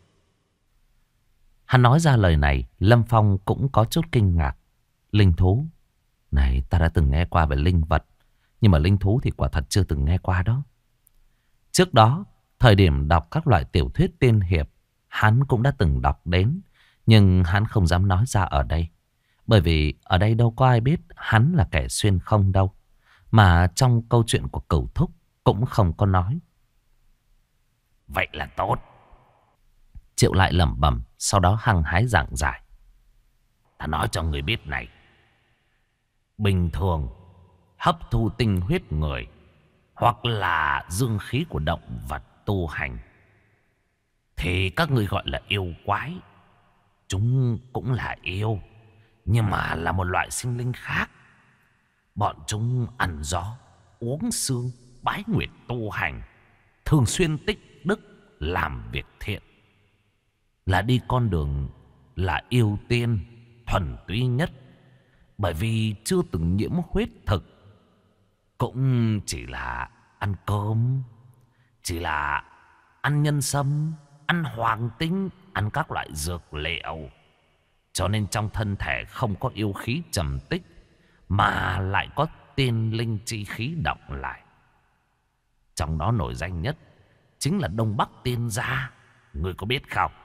Speaker 1: Hắn nói ra lời này, Lâm Phong cũng có chút kinh ngạc. Linh thú? Này, ta đã từng nghe qua về linh vật, nhưng mà linh thú thì quả thật chưa từng nghe qua đó. Trước đó, thời điểm đọc các loại tiểu thuyết tiên hiệp, hắn cũng đã từng đọc đến. Nhưng hắn không dám nói ra ở đây. Bởi vì ở đây đâu có ai biết hắn là kẻ xuyên không đâu. Mà trong câu chuyện của Cửu Thúc cũng không có nói. Vậy là tốt. Triệu lại lẩm bẩm, sau đó hăng hái giảng giải. Ta nói cho người biết này. Bình thường hấp thu tinh huyết người hoặc là dương khí của động vật tu hành thì các người gọi là yêu quái. Chúng cũng là yêu, nhưng mà là một loại sinh linh khác. Bọn chúng ăn gió, uống sương, bái nguyệt tu hành, thường xuyên tích đức, làm việc thiện. Là đi con đường là yêu tiên, thuần túy nhất. Bởi vì chưa từng nhiễm huyết thực, cũng chỉ là ăn cơm, chỉ là ăn nhân sâm, ăn hoàng tinh, ăn các loại dược liệu. Cho nên trong thân thể không có yêu khí trầm tích, mà lại có tiên linh chi khí động lại. Trong đó nổi danh nhất chính là Đông Bắc Tiên Gia. Người có biết không?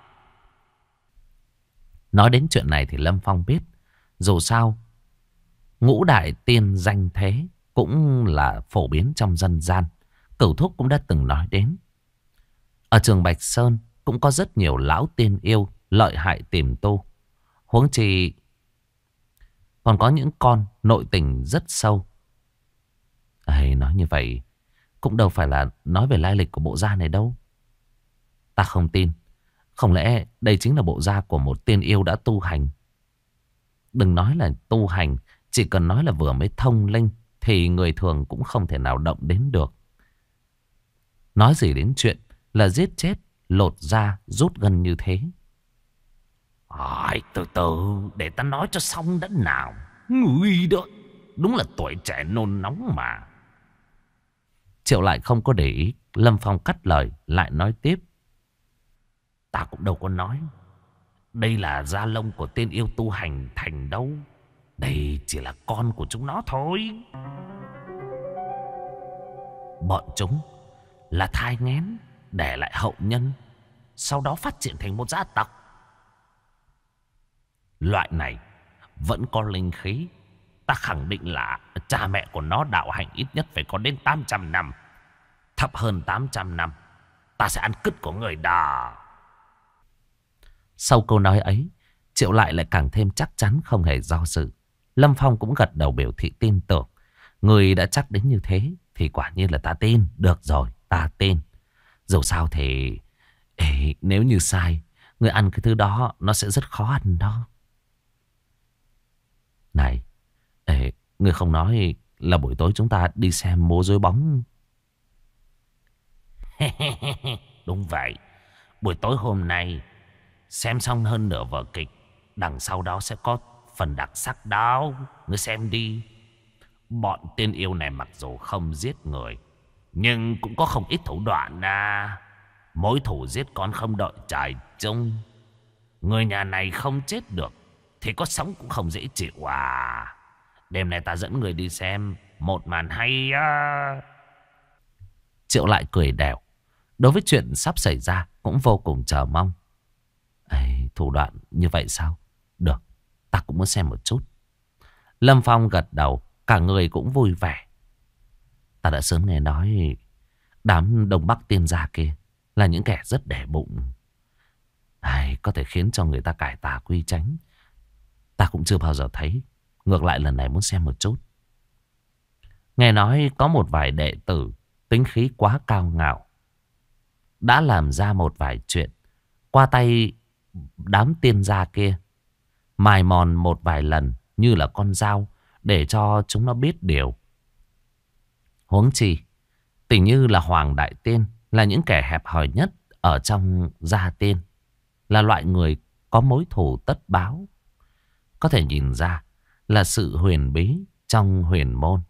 Speaker 1: Nói đến chuyện này thì Lâm Phong biết. Dù sao, ngũ đại tiên danh thế cũng là phổ biến trong dân gian. Cửu Thúc cũng đã từng nói đến. Ở trường Bạch Sơn cũng có rất nhiều lão tiên yêu lợi hại tìm tu. Huống chi còn có những con nội tình rất sâu. Nói như vậy cũng đâu phải là nói về lai lịch của bộ da này đâu. Ta không tin. Không lẽ đây chính là bộ da của một tiên yêu đã tu hành? Đừng nói là tu hành, chỉ cần nói là vừa mới thông linh thì người thường cũng không thể nào động đến được. Nói gì đến chuyện là giết chết, lột da, rút gân như thế. Từ từ, để ta nói cho xong đã nào. Người đó, đúng là tuổi trẻ nôn nóng mà. Triệu lại không có để ý. Lâm Phong cắt lời, lại nói tiếp. Ta cũng đâu có nói đây là da lông của tên yêu tu hành thành đâu. Đây chỉ là con của chúng nó thôi. Bọn chúng là thai nghén để lại hậu nhân, sau đó phát triển thành một gia tộc. Loại này vẫn có linh khí. Ta khẳng định là cha mẹ của nó đạo hành ít nhất phải có đến 800 năm. Thấp hơn 800 năm, ta sẽ ăn cứt của người đó. Sau câu nói ấy, Triệu lại càng thêm chắc chắn, không hề do dự. Lâm Phong cũng gật đầu biểu thị tin tưởng. Người đã chắc đến như thế thì quả nhiên là ta tin. Được rồi, ta tin. Dù sao thì nếu như sai, người ăn cái thứ đó nó sẽ rất khó ăn đó. Này, người không nói là buổi tối chúng ta đi xem múa rối bóng. Đúng vậy. Buổi tối hôm nay xem xong hơn nửa vở kịch, đằng sau đó sẽ có phần đặc sắc đó. Ngươi xem đi. Bọn tiên yêu này mặc dù không giết người, nhưng cũng có không ít thủ đoạn à. Mối thủ giết con không đợi trời chung. Người nhà này không chết được thì có sống cũng không dễ chịu à. Đêm nay ta dẫn người đi xem một màn hay á. Triệu lại cười đẻo. Đối với chuyện sắp xảy ra cũng vô cùng chờ mong. Ê, thủ đoạn như vậy sao? Được, ta cũng muốn xem một chút. Lâm Phong gật đầu, cả người cũng vui vẻ. Ta đã sớm nghe nói đám Đông Bắc tiên gia kia là những kẻ rất đẻ bụng. Có thể khiến cho người ta cải tà quy chánh. Ta cũng chưa bao giờ thấy. Ngược lại lần này muốn xem một chút. Nghe nói có một vài đệ tử tính khí quá cao ngạo, đã làm ra một vài chuyện qua tay đám tiên gia kia, mài mòn một vài lần như là con dao để cho chúng nó biết điều. Huống chi tình như là Hoàng Đại Tiên là những kẻ hẹp hòi nhất ở trong gia tiên, là loại người có mối thù tất báo. Có thể nhìn ra là sự huyền bí trong huyền môn.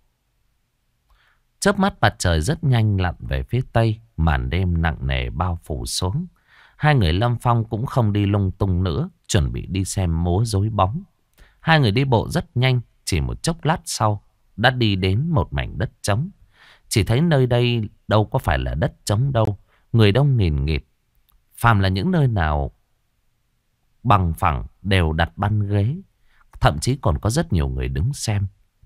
Speaker 1: Chớp mắt mặt trời rất nhanh lặn về phía tây, màn đêm nặng nề bao phủ xuống. Hai người Lâm Phong cũng không đi lung tung nữa, chuẩn bị đi xem múa rối bóng. Hai người đi bộ rất nhanh, chỉ một chốc lát sau đã đi đến một mảnh đất trống. Chỉ thấy nơi đây đâu có phải là đất trống đâu, người đông nghìn nghịt. Phàm là những nơi nào bằng phẳng đều đặt băng ghế, thậm chí còn có rất nhiều người đứng xem.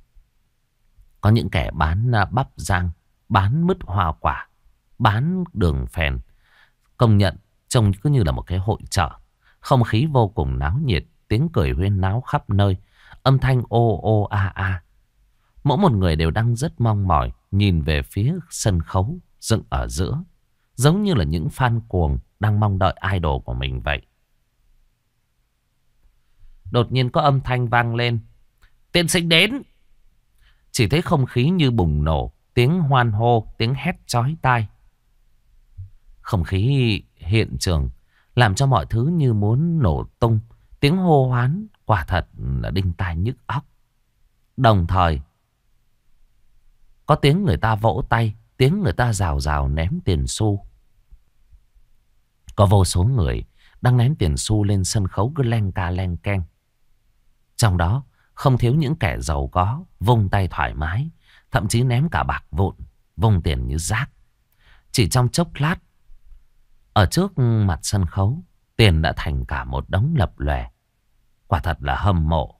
Speaker 1: Có những kẻ bán bắp rang, bán mứt hoa quả, bán đường phèn. Công nhận trông cứ như là một cái hội chợ. Không khí vô cùng náo nhiệt, tiếng cười huyên náo khắp nơi, âm thanh ô ô a a. Mỗi một người đều đang rất mong mỏi nhìn về phía sân khấu dựng ở giữa, giống như là những fan cuồng đang mong đợi idol của mình vậy. Đột nhiên có âm thanh vang lên: "Tiên sinh đến!" Chỉ thấy không khí như bùng nổ, tiếng hoan hô, tiếng hét chói tai. Không khí hiện trường làm cho mọi thứ như muốn nổ tung. Tiếng hô hoán quả thật là đinh tai nhức óc. Đồng thời có tiếng người ta vỗ tay, tiếng người ta rào rào ném tiền xu. Có vô số người đang ném tiền xu lên sân khấu cứ len ca len keng. Trong đó không thiếu những kẻ giàu có, vung tay thoải mái, thậm chí ném cả bạc vụn, vung tiền như rác. Chỉ trong chốc lát, ở trước mặt sân khấu, tiền đã thành cả một đống lập lòe. Quả thật là hâm mộ.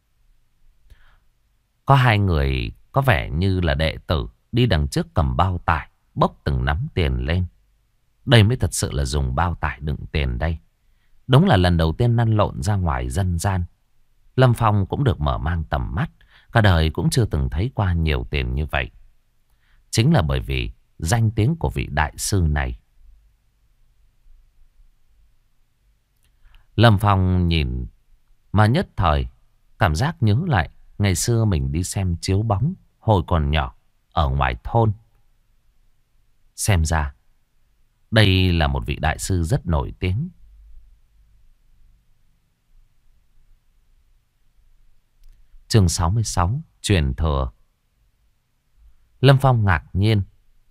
Speaker 1: Có hai người có vẻ như là đệ tử đi đằng trước cầm bao tải, bốc từng nắm tiền lên. Đây mới thật sự là dùng bao tải đựng tiền đây. Đúng là lần đầu tiên lăn lộn ra ngoài dân gian. Lâm Phong cũng được mở mang tầm mắt. Cả đời cũng chưa từng thấy qua nhiều tiền như vậy. Chính là bởi vì danh tiếng của vị đại sư này. Lâm Phong nhìn mà nhất thời cảm giác nhớ lại ngày xưa mình đi xem chiếu bóng hồi còn nhỏ ở ngoài thôn. Xem ra đây là một vị đại sư rất nổi tiếng. Chương 66, truyền thừa. Lâm Phong ngạc nhiên: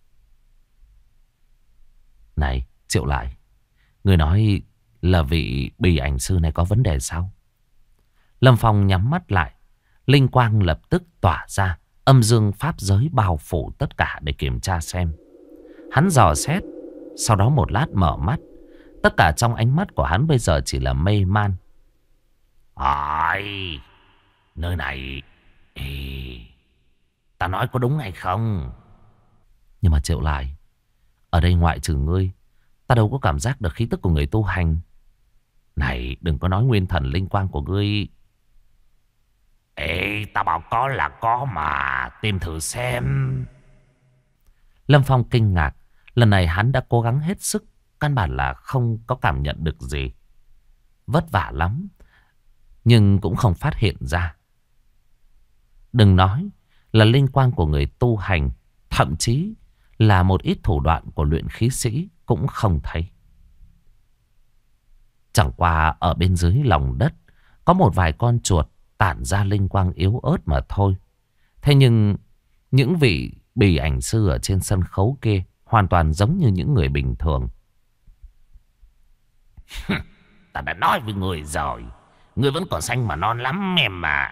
Speaker 1: "Này, Triệu lại, người nói là vị bì ảnh sư này có vấn đề sao?" Lâm Phong nhắm mắt lại, linh quang lập tức tỏa ra, âm dương pháp giới bao phủ tất cả để kiểm tra xem. Hắn dò xét, sau đó một lát mở mắt. Tất cả trong ánh mắt của hắn bây giờ chỉ là mê man. Nơi này, ta nói có đúng hay không? Nhưng mà Triệu lại, ở đây ngoại trừ ngươi, ta đâu có cảm giác được khí tức của người tu hành. Này, đừng có nói nguyên thần linh quang của ngươi. Ta bảo có là có mà, tìm thử xem. Lâm Phong kinh ngạc. Lần này hắn đã cố gắng hết sức, căn bản là không có cảm nhận được gì. Vất vả lắm, nhưng cũng không phát hiện ra. Đừng nói là linh quang của người tu hành, thậm chí là một ít thủ đoạn của luyện khí sĩ cũng không thấy. Chẳng qua ở bên dưới lòng đất có một vài con chuột tản ra linh quang yếu ớt mà thôi. Thế nhưng những vị bì ảnh sư ở trên sân khấu kia hoàn toàn giống như những người bình thường.
Speaker 2: Ta đã nói với người rồi, người vẫn còn xanh mà non lắm em mà.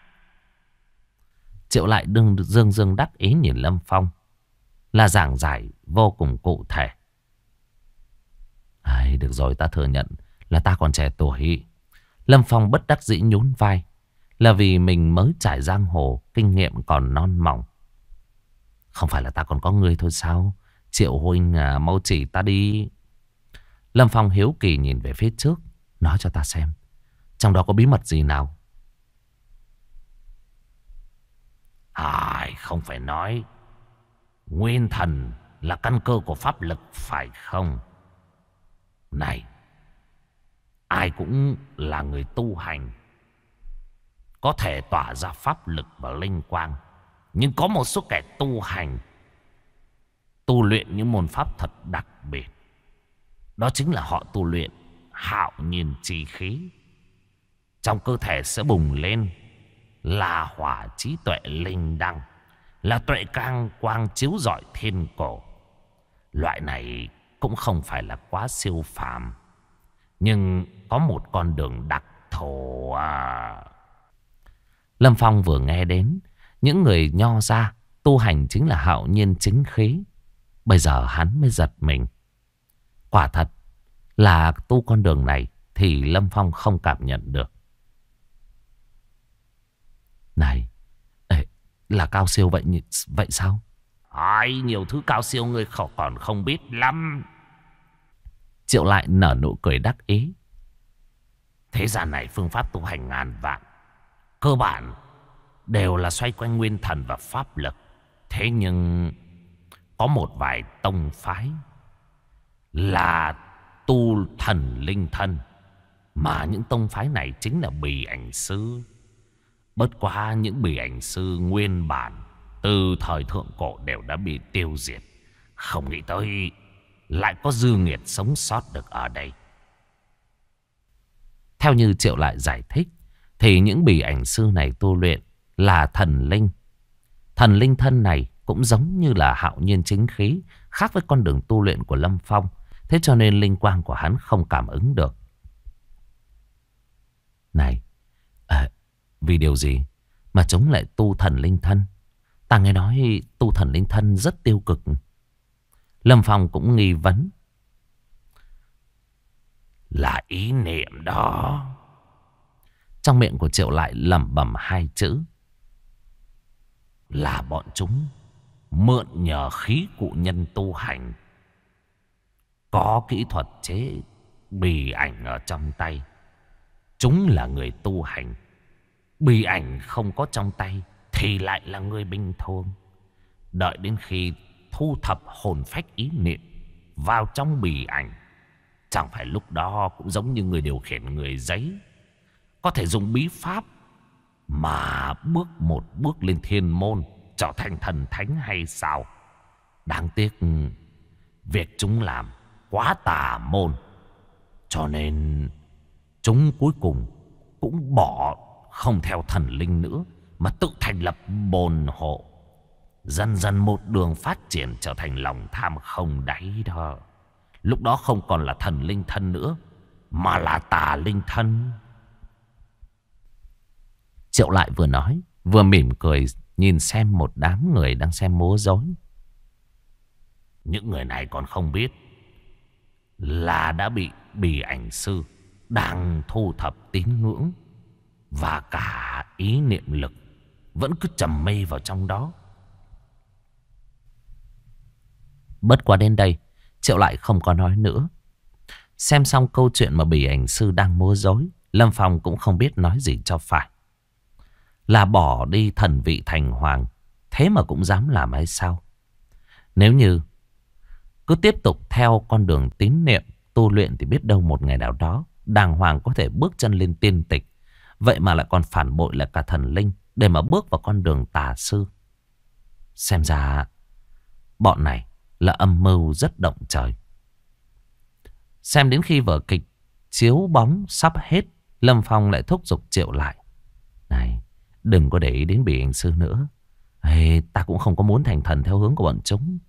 Speaker 1: Triệu Lại dương dương đắc ý nhìn Lâm Phong, là giảng giải vô cùng cụ thể. Được rồi, ta thừa nhận là ta còn trẻ tuổi. Lâm Phong bất đắc dĩ nhún vai. Là vì mình mới trải giang hồ, kinh nghiệm còn non mỏng. Không phải là ta còn có người thôi sao? Triệu huynh à, mau chỉ ta đi. Lâm Phong hiếu kỳ nhìn về phía trước. Nói cho ta xem, trong đó có bí mật gì nào?
Speaker 2: Không phải nói nguyên thần là căn cơ của pháp lực phải không? Này, ai cũng là người tu hành, có thể tỏa ra pháp lực và linh quang. Nhưng có một số kẻ tu hành, tu luyện những môn pháp thật đặc biệt. Đó chính là họ tu luyện hạo nhiên chi khí. Trong cơ thể sẽ bùng lên là hỏa trí tuệ linh đăng, là tuệ quang chiếu rọi thiên cổ. Loại này cũng không phải là quá siêu phàm, nhưng có một con đường đặc thù à.
Speaker 1: Lâm Phong vừa nghe đến những người nho ra tu hành chính là hạo nhiên chính khí. Bây giờ hắn mới giật mình. Quả thật là tu con đường này thì Lâm Phong không cảm nhận được. Này, là cao siêu vậy sao?
Speaker 2: Nhiều thứ cao siêu ngươi còn không biết lắm.
Speaker 1: Triệu Lại nở nụ cười đắc ý.
Speaker 2: Thế gian này phương pháp tu hành ngàn vạn, cơ bản đều là xoay quanh nguyên thần và pháp lực. Thế nhưng có một vài tông phái là tu thần linh thân, mà những tông phái này chính là bì ảnh sư. Bất quá những bì ảnh sư nguyên bản từ thời thượng cổ đều đã bị tiêu diệt. Không nghĩ tới lại có dư nghiệt sống sót được ở đây.
Speaker 1: Theo như Triệu Lại giải thích thì những bì ảnh sư này tu luyện là thần linh. Thần linh thân này cũng giống như là hạo nhiên chính khí, khác với con đường tu luyện của Lâm Phong. Thế cho nên linh quang của hắn không cảm ứng được. Này, vì điều gì mà chúng lại tu thần linh thân? Ta nghe nói tu thần linh thân rất tiêu cực. Lâm Phong cũng nghi vấn.
Speaker 2: Là ý niệm đó.
Speaker 1: Trong miệng của Triệu Lại lẩm bẩm hai chữ.
Speaker 2: Là bọn chúng mượn nhờ khí cụ nhân tu hành, có kỹ thuật chế bì ảnh ở trong tay. Chúng là người tu hành, bì ảnh không có trong tay thì lại là người bình thường. Đợi đến khi thu thập hồn phách ý niệm vào trong bì ảnh, chẳng phải lúc đó cũng giống như người điều khiển người giấy, có thể dùng bí pháp mà bước một bước lên thiên môn, trở thành thần thánh hay sao? Đáng tiếc việc chúng làm quá tà môn, cho nên chúng cuối cùng cũng bỏ, không theo thần linh nữa, mà tự thành lập bồn hộ. Dần dần một đường phát triển trở thành lòng tham không đáy đó. Lúc đó không còn là thần linh thân nữa, mà là tà linh thân.
Speaker 1: Triệu Lại vừa nói vừa mỉm cười nhìn xem một đám người đang xem múa rối.
Speaker 2: Những người này còn không biết là đã bị bì ảnh sư đang thu thập tín ngưỡng và cả ý niệm lực, vẫn cứ trầm mê vào trong đó.
Speaker 1: Bất quá đến đây Triệu Lại không có nói nữa. Xem xong câu chuyện mà bì ảnh sư đang múa rối, Lâm Phong cũng không biết nói gì cho phải. Là bỏ đi thần vị thành hoàng, thế mà cũng dám làm hay sao? Nếu như cứ tiếp tục theo con đường tín niệm tu luyện thì biết đâu một ngày nào đó đàng hoàng có thể bước chân lên tiên tịch. Vậy mà lại còn phản bội lại cả thần linh để mà bước vào con đường tà sư. Xem ra bọn này là âm mưu rất động trời. Xem đến khi vở kịch chiếu bóng sắp hết, Lâm Phong lại thúc giục Triệu Lại. Này, đừng có để ý đến bì ảnh sư nữa. Hey, ta cũng không có muốn thành thần theo hướng của bọn chúng.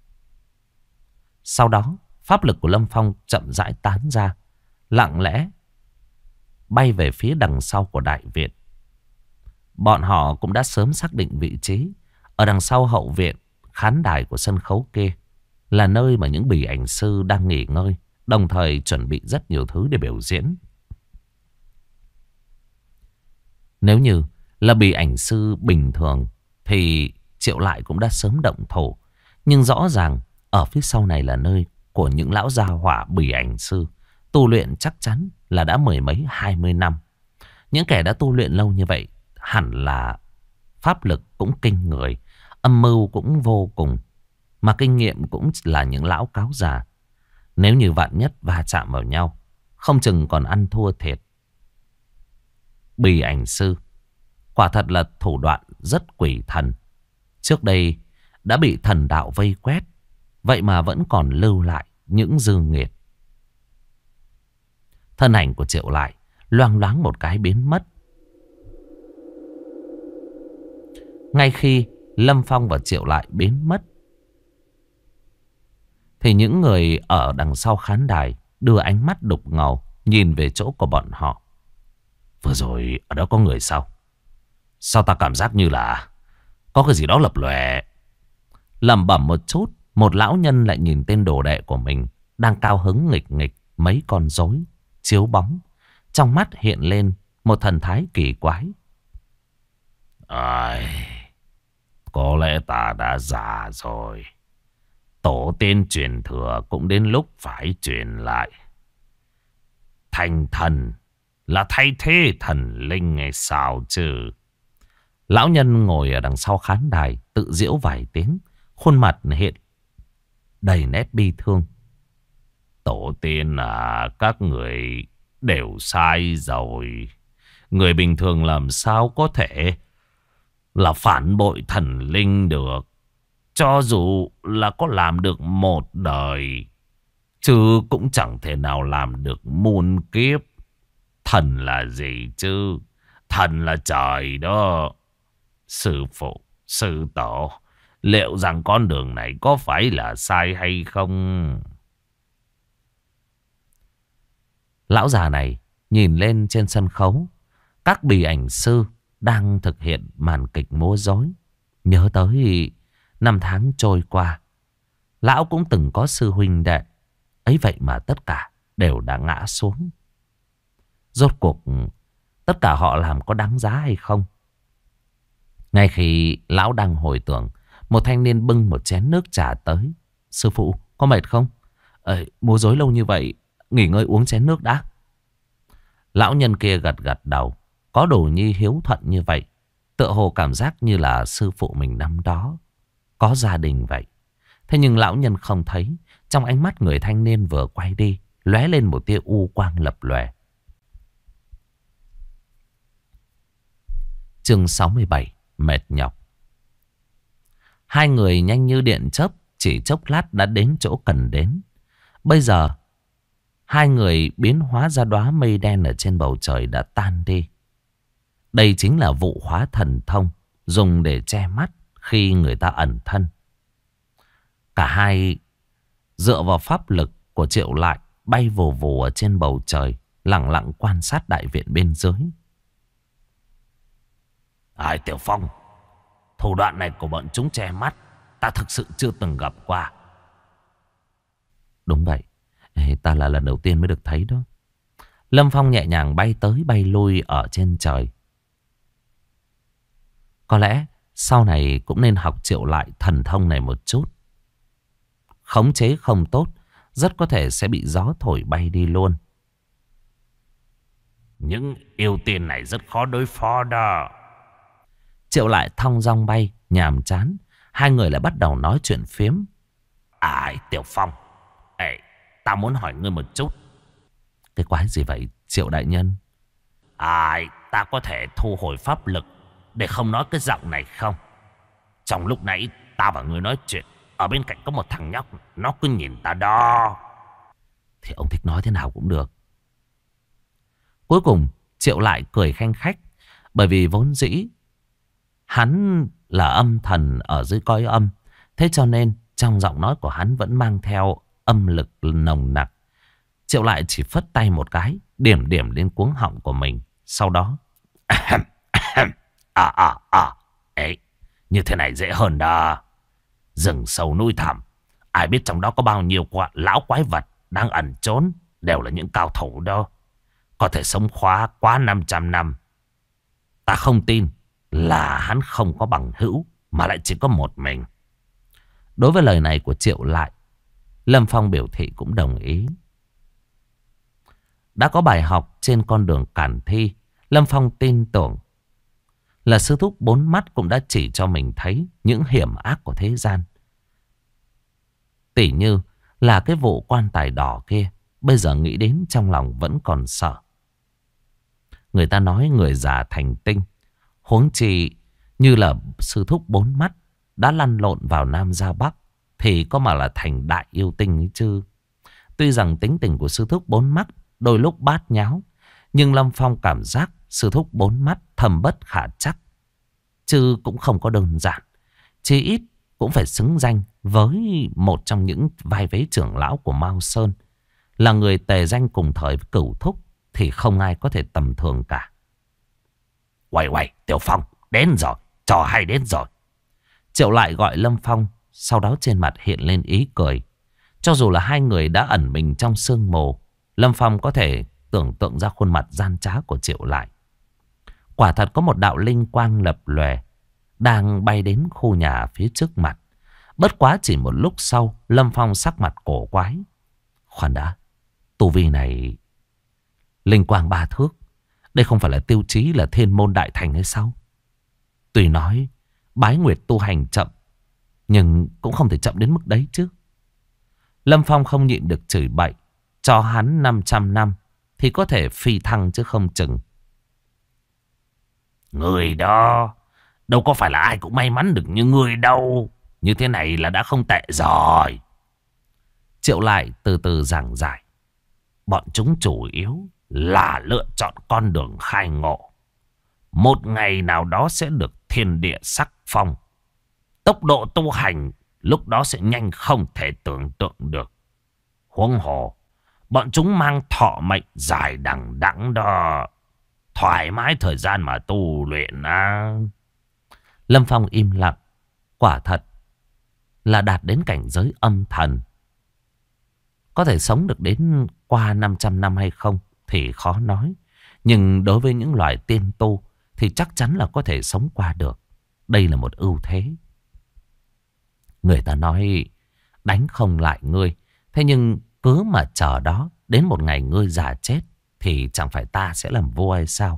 Speaker 1: Sau đó, pháp lực của Lâm Phong chậm rãi tán ra, lặng lẽ bay về phía đằng sau của đại viện. Bọn họ cũng đã sớm xác định vị trí. Ở đằng sau hậu viện, khán đài của sân khấu kia là nơi mà những bì ảnh sư đang nghỉ ngơi, đồng thời chuẩn bị rất nhiều thứ để biểu diễn. Nếu như là bì ảnh sư bình thường thì Triệu Lại cũng đã sớm động thổ. Nhưng rõ ràng ở phía sau này là nơi của những lão gia hỏa bì ảnh sư. Tu luyện chắc chắn là đã mười mấy 20 năm. Những kẻ đã tu luyện lâu như vậy hẳn là pháp lực cũng kinh người, âm mưu cũng vô cùng, mà kinh nghiệm cũng là những lão cáo già. Nếu như vạn nhất va chạm vào nhau, không chừng còn ăn thua thiệt. Bì ảnh sư quả thật là thủ đoạn rất quỷ thần. Trước đây đã bị thần đạo vây quét, vậy mà vẫn còn lưu lại những dư nghiệt. Thân ảnh của Triệu Lại loang loáng một cái biến mất. Ngay khi Lâm Phong và Triệu Lại biến mất thì những người ở đằng sau khán đài đưa ánh mắt đục ngầu nhìn về chỗ của bọn họ. Vừa rồi ở đó có người sao? Sao ta cảm giác như là có cái gì đó lập lòe. Lẩm bẩm một chút, một lão nhân lại nhìn tên đồ đệ của mình đang cao hứng nghịch nghịch mấy con rối chiếu bóng. Trong mắt hiện lên một thần thái kỳ quái. Có lẽ ta đã già rồi. Tổ tiên truyền thừa cũng đến lúc phải truyền lại. Thành thần là thay thế thần linh hay sao chứ? Lão nhân ngồi ở đằng sau khán đài tự giễu vài tiếng, khuôn mặt hiện đầy nét bi thương. Tổ tiên à, các người đều sai rồi. Người bình thường làm sao có thể là phản bội thần linh được. Cho dù là có làm được một đời, chứ cũng chẳng thể nào làm được muôn kiếp. Thần là gì chứ? Thần là trời đó. Sư phụ, sư tổ, liệu rằng con đường này có phải là sai hay không? Lão già này nhìn lên trên sân khấu, các bì ảnh sư đang thực hiện màn kịch múa rối. Nhớ tới năm tháng trôi qua, lão cũng từng có sư huynh đệ, ấy vậy mà tất cả đều đã ngã xuống. Rốt cuộc tất cả họ làm có đáng giá hay không? Ngay khi lão đang hồi tưởng, một thanh niên bưng một chén nước trà tới. Sư phụ, có mệt không? Múa rối lâu như vậy, nghỉ ngơi uống chén nước đã. Lão nhân kia gật gật đầu. Có đồ nhi hiếu thuận như vậy, tựa hồ cảm giác như là sư phụ mình năm đó có gia đình vậy. Thế nhưng lão nhân không thấy. Trong ánh mắt người thanh niên vừa quay đi lóe lên một tia u quang lập lòe. Chương 67, mệt nhọc. Hai người nhanh như điện chớp, chỉ chốc lát đã đến chỗ cần đến. Bây giờ hai người biến hóa ra đóa mây đen ở trên bầu trời đã tan đi. Đây chính là vụ hóa thần thông, dùng để che mắt khi người ta ẩn thân. Cả hai dựa vào pháp lực của Triệu Lại bay vù vù ở trên bầu trời, lặng lặng quan sát đại viện bên dưới. Tiểu Phong, thủ đoạn này của bọn chúng che mắt, ta thực sự chưa từng gặp qua. Đúng vậy, ta là lần đầu tiên mới được thấy đó. Lâm Phong nhẹ nhàng bay tới bay lui ở trên trời. Có lẽ sau này cũng nên học Triệu Lại thần thông này một chút. Khống chế không tốt, rất có thể sẽ bị gió thổi bay đi luôn. Những yêu tiên này rất khó đối phó đó. Triệu Lại thong dong bay, nhàm chán. Hai người lại bắt đầu nói chuyện phiếm. Tiểu Phong, ta muốn hỏi ngươi một chút. Cái quái gì vậy Triệu đại nhân? Ta có thể thu hồi pháp lực để không nói cái giọng này không? Trong lúc nãy ta và ngươi nói chuyện, ở bên cạnh có một thằng nhóc, nó cứ nhìn ta đó. Thì ông thích nói thế nào cũng được. Cuối cùng Triệu Lại cười khanh khách. Bởi vì vốn dĩ hắn là âm thần ở dưới cõi âm. Thế cho nên trong giọng nói của hắn vẫn mang theo âm lực nồng nặc. Triệu Lại chỉ phất tay một cái, điểm điểm lên cuống họng của mình. Sau đó ấy, như thế này dễ hơn đó. Rừng sâu núi thẳm, ai biết trong đó có bao nhiêu lão quái vật đang ẩn trốn. Đều là những cao thủ đó, có thể sống quá 500 năm. Ta không tin là hắn không có bằng hữu, mà lại chỉ có một mình. Đối với lời này của Triệu Lại, Lâm Phong biểu thị cũng đồng ý. Đã có bài học trên con đường cản thi, Lâm Phong tin tưởng là sư thúc bốn mắt cũng đã chỉ cho mình thấy những hiểm ác của thế gian. Tỉ như là cái vụ quan tài đỏ kia, bây giờ nghĩ đến trong lòng vẫn còn sợ. Người ta nói người già thành tinh, huống chi như là sư thúc bốn mắt đã lăn lộn vào Nam ra Bắc, thì có mà là thành đại yêu tinh ấy chứ. Tuy rằng tính tình của sư thúc bốn mắt đôi lúc bát nháo, nhưng Lâm Phong cảm giác sư thúc bốn mắt thầm bất khả trắc, chứ cũng không có đơn giản. Chỉ ít cũng phải xứng danh với một trong những vai vế trưởng lão của Mao Sơn. Là người tề danh cùng thời với Cửu Thúc thì không ai có thể tầm thường cả. Uầy, Tiểu Phong, đến rồi, trò hay đến rồi. Triệu Lại gọi Lâm Phong, sau đó trên mặt hiện lên ý cười. Cho dù là hai người đã ẩn mình trong sương mù, Lâm Phong có thể tưởng tượng ra khuôn mặt gian trá của Triệu Lại. Quả thật có một đạo linh quang lập lòe đang bay đến khu nhà phía trước mặt. Bất quá chỉ một lúc sau, Lâm Phong sắc mặt cổ quái. Khoan đã, tu vi này linh quang 3 thước, đây không phải là tiêu chí là thiên môn đại thành hay sao? Tuy nói bái nguyệt tu hành chậm, nhưng cũng không thể chậm đến mức đấy chứ. Lâm Phong không nhịn được chửi bậy. Cho hắn 500 năm thì có thể phi thăng chứ không chừng. Người đó đâu có phải là ai cũng may mắn được như người đâu. Như thế này là đã không tệ rồi. Triệu Lại từ từ giảng giải. Bọn chúng chủ yếu là lựa chọn con đường khai ngộ. Một ngày nào đó sẽ được thiên địa sắc phong. Tốc độ tu hành lúc đó sẽ nhanh không thể tưởng tượng được. Huống hồ, bọn chúng mang thọ mệnh dài đằng đẵng đó. Thoải mái thời gian mà tu luyện á. Lâm Phong im lặng. Quả thật là đạt đến cảnh giới âm thần. Có thể sống được đến qua 500 năm hay không thì khó nói. Nhưng đối với những loài tiên tu thì chắc chắn là có thể sống qua được. Đây là một ưu thế. Người ta nói đánh không lại ngươi. Thế nhưng cứ mà chờ đó, đến một ngày ngươi già chết thì chẳng phải ta sẽ làm vua hay sao?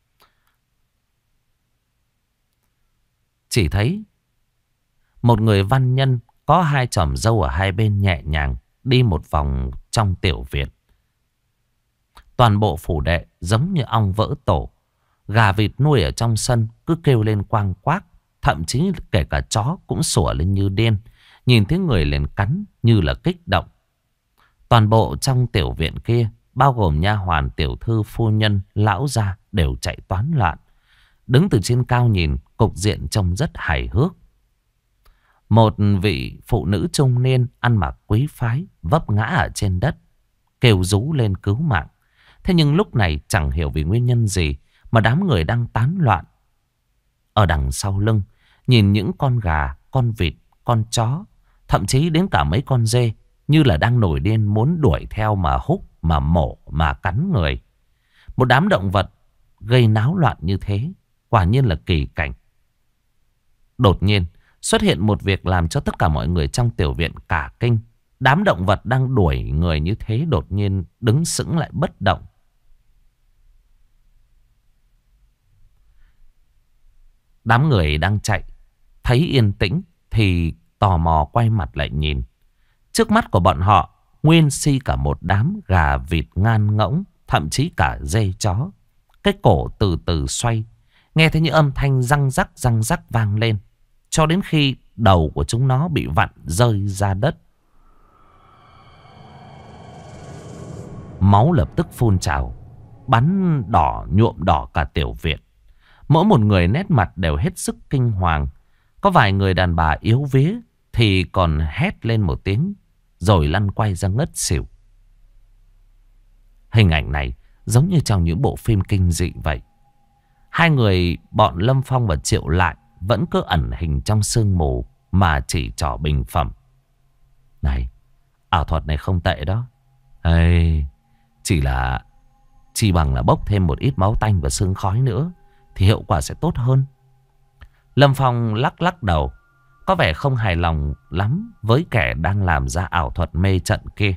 Speaker 1: Chỉ thấy một người văn nhân có hai chòm râu ở hai bên nhẹ nhàng đi một vòng trong tiểu viện. Toàn bộ phủ đệ giống như ong vỡ tổ. Gà vịt nuôi ở trong sân cứ kêu lên quang quác. Thậm chí kể cả chó cũng sủa lên như điên. Nhìn thấy người liền cắn như là kích động. Toàn bộ trong tiểu viện kia, bao gồm nha hoàn, tiểu thư, phu nhân, lão gia đều chạy toán loạn. Đứng từ trên cao nhìn, cục diện trông rất hài hước. Một vị phụ nữ trung niên ăn mặc quý phái vấp ngã ở trên đất, kêu rú lên cứu mạng. Thế nhưng lúc này chẳng hiểu vì nguyên nhân gì mà đám người đang tán loạn. Ở đằng sau lưng, nhìn những con gà, con vịt, con chó, thậm chí đến cả mấy con dê như là đang nổi điên muốn đuổi theo mà húc, mà mổ, mà cắn người. Một đám động vật gây náo loạn như thế, quả nhiên là kỳ cảnh. Đột nhiên xuất hiện một việc làm cho tất cả mọi người trong tiểu viện cả kinh. Đám động vật đang đuổi người như thế đột nhiên đứng sững lại bất động. Đám người đang chạy thấy yên tĩnh thì tò mò quay mặt lại nhìn. Trước mắt của bọn họ nguyên si cả một đám gà vịt ngan ngỗng, thậm chí cả dê chó. Cái cổ từ từ xoay, nghe thấy những âm thanh răng rắc vang lên, cho đến khi đầu của chúng nó bị vặn rơi ra đất. Máu lập tức phun trào, bắn đỏ nhuộm đỏ cả tiểu viện. Mỗi một người nét mặt đều hết sức kinh hoàng. Có vài người đàn bà yếu vía thì còn hét lên một tiếng rồi lăn quay ra ngất xỉu. Hình ảnh này giống như trong những bộ phim kinh dị vậy. Hai người bọn Lâm Phong và Triệu Lại vẫn cứ ẩn hình trong sương mù mà chỉ trỏ bình phẩm. Này, ảo thuật này không tệ đó. Ê, chỉ bằng là bốc thêm một ít máu tanh và sương khói nữa thì hiệu quả sẽ tốt hơn. Lâm Phong lắc lắc đầu, có vẻ không hài lòng lắm với kẻ đang làm ra ảo thuật mê trận kia.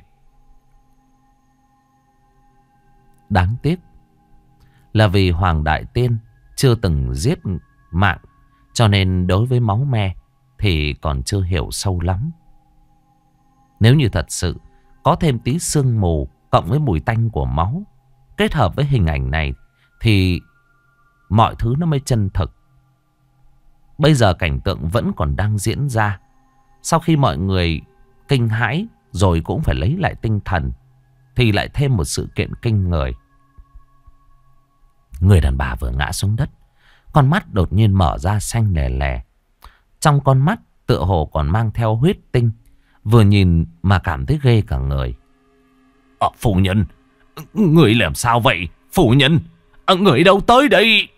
Speaker 1: Đáng tiếc là vì Hoàng Đại Tiên chưa từng giết mạng, cho nên đối với máu me thì còn chưa hiểu sâu lắm. Nếu như thật sự có thêm tí sương mù cộng với mùi tanh của máu kết hợp với hình ảnh này thì mọi thứ nó mới chân thực. Bây giờ cảnh tượng vẫn còn đang diễn ra. Sau khi mọi người kinh hãi rồi cũng phải lấy lại tinh thần thì lại thêm một sự kiện kinh người. Người đàn bà vừa ngã xuống đất, con mắt đột nhiên mở ra xanh lè lè. Trong con mắt tựa hồ còn mang theo huyết tinh. Vừa nhìn mà cảm thấy ghê cả người.
Speaker 2: Phu nhân, người làm sao vậy? Phu nhân, người đâu tới đây?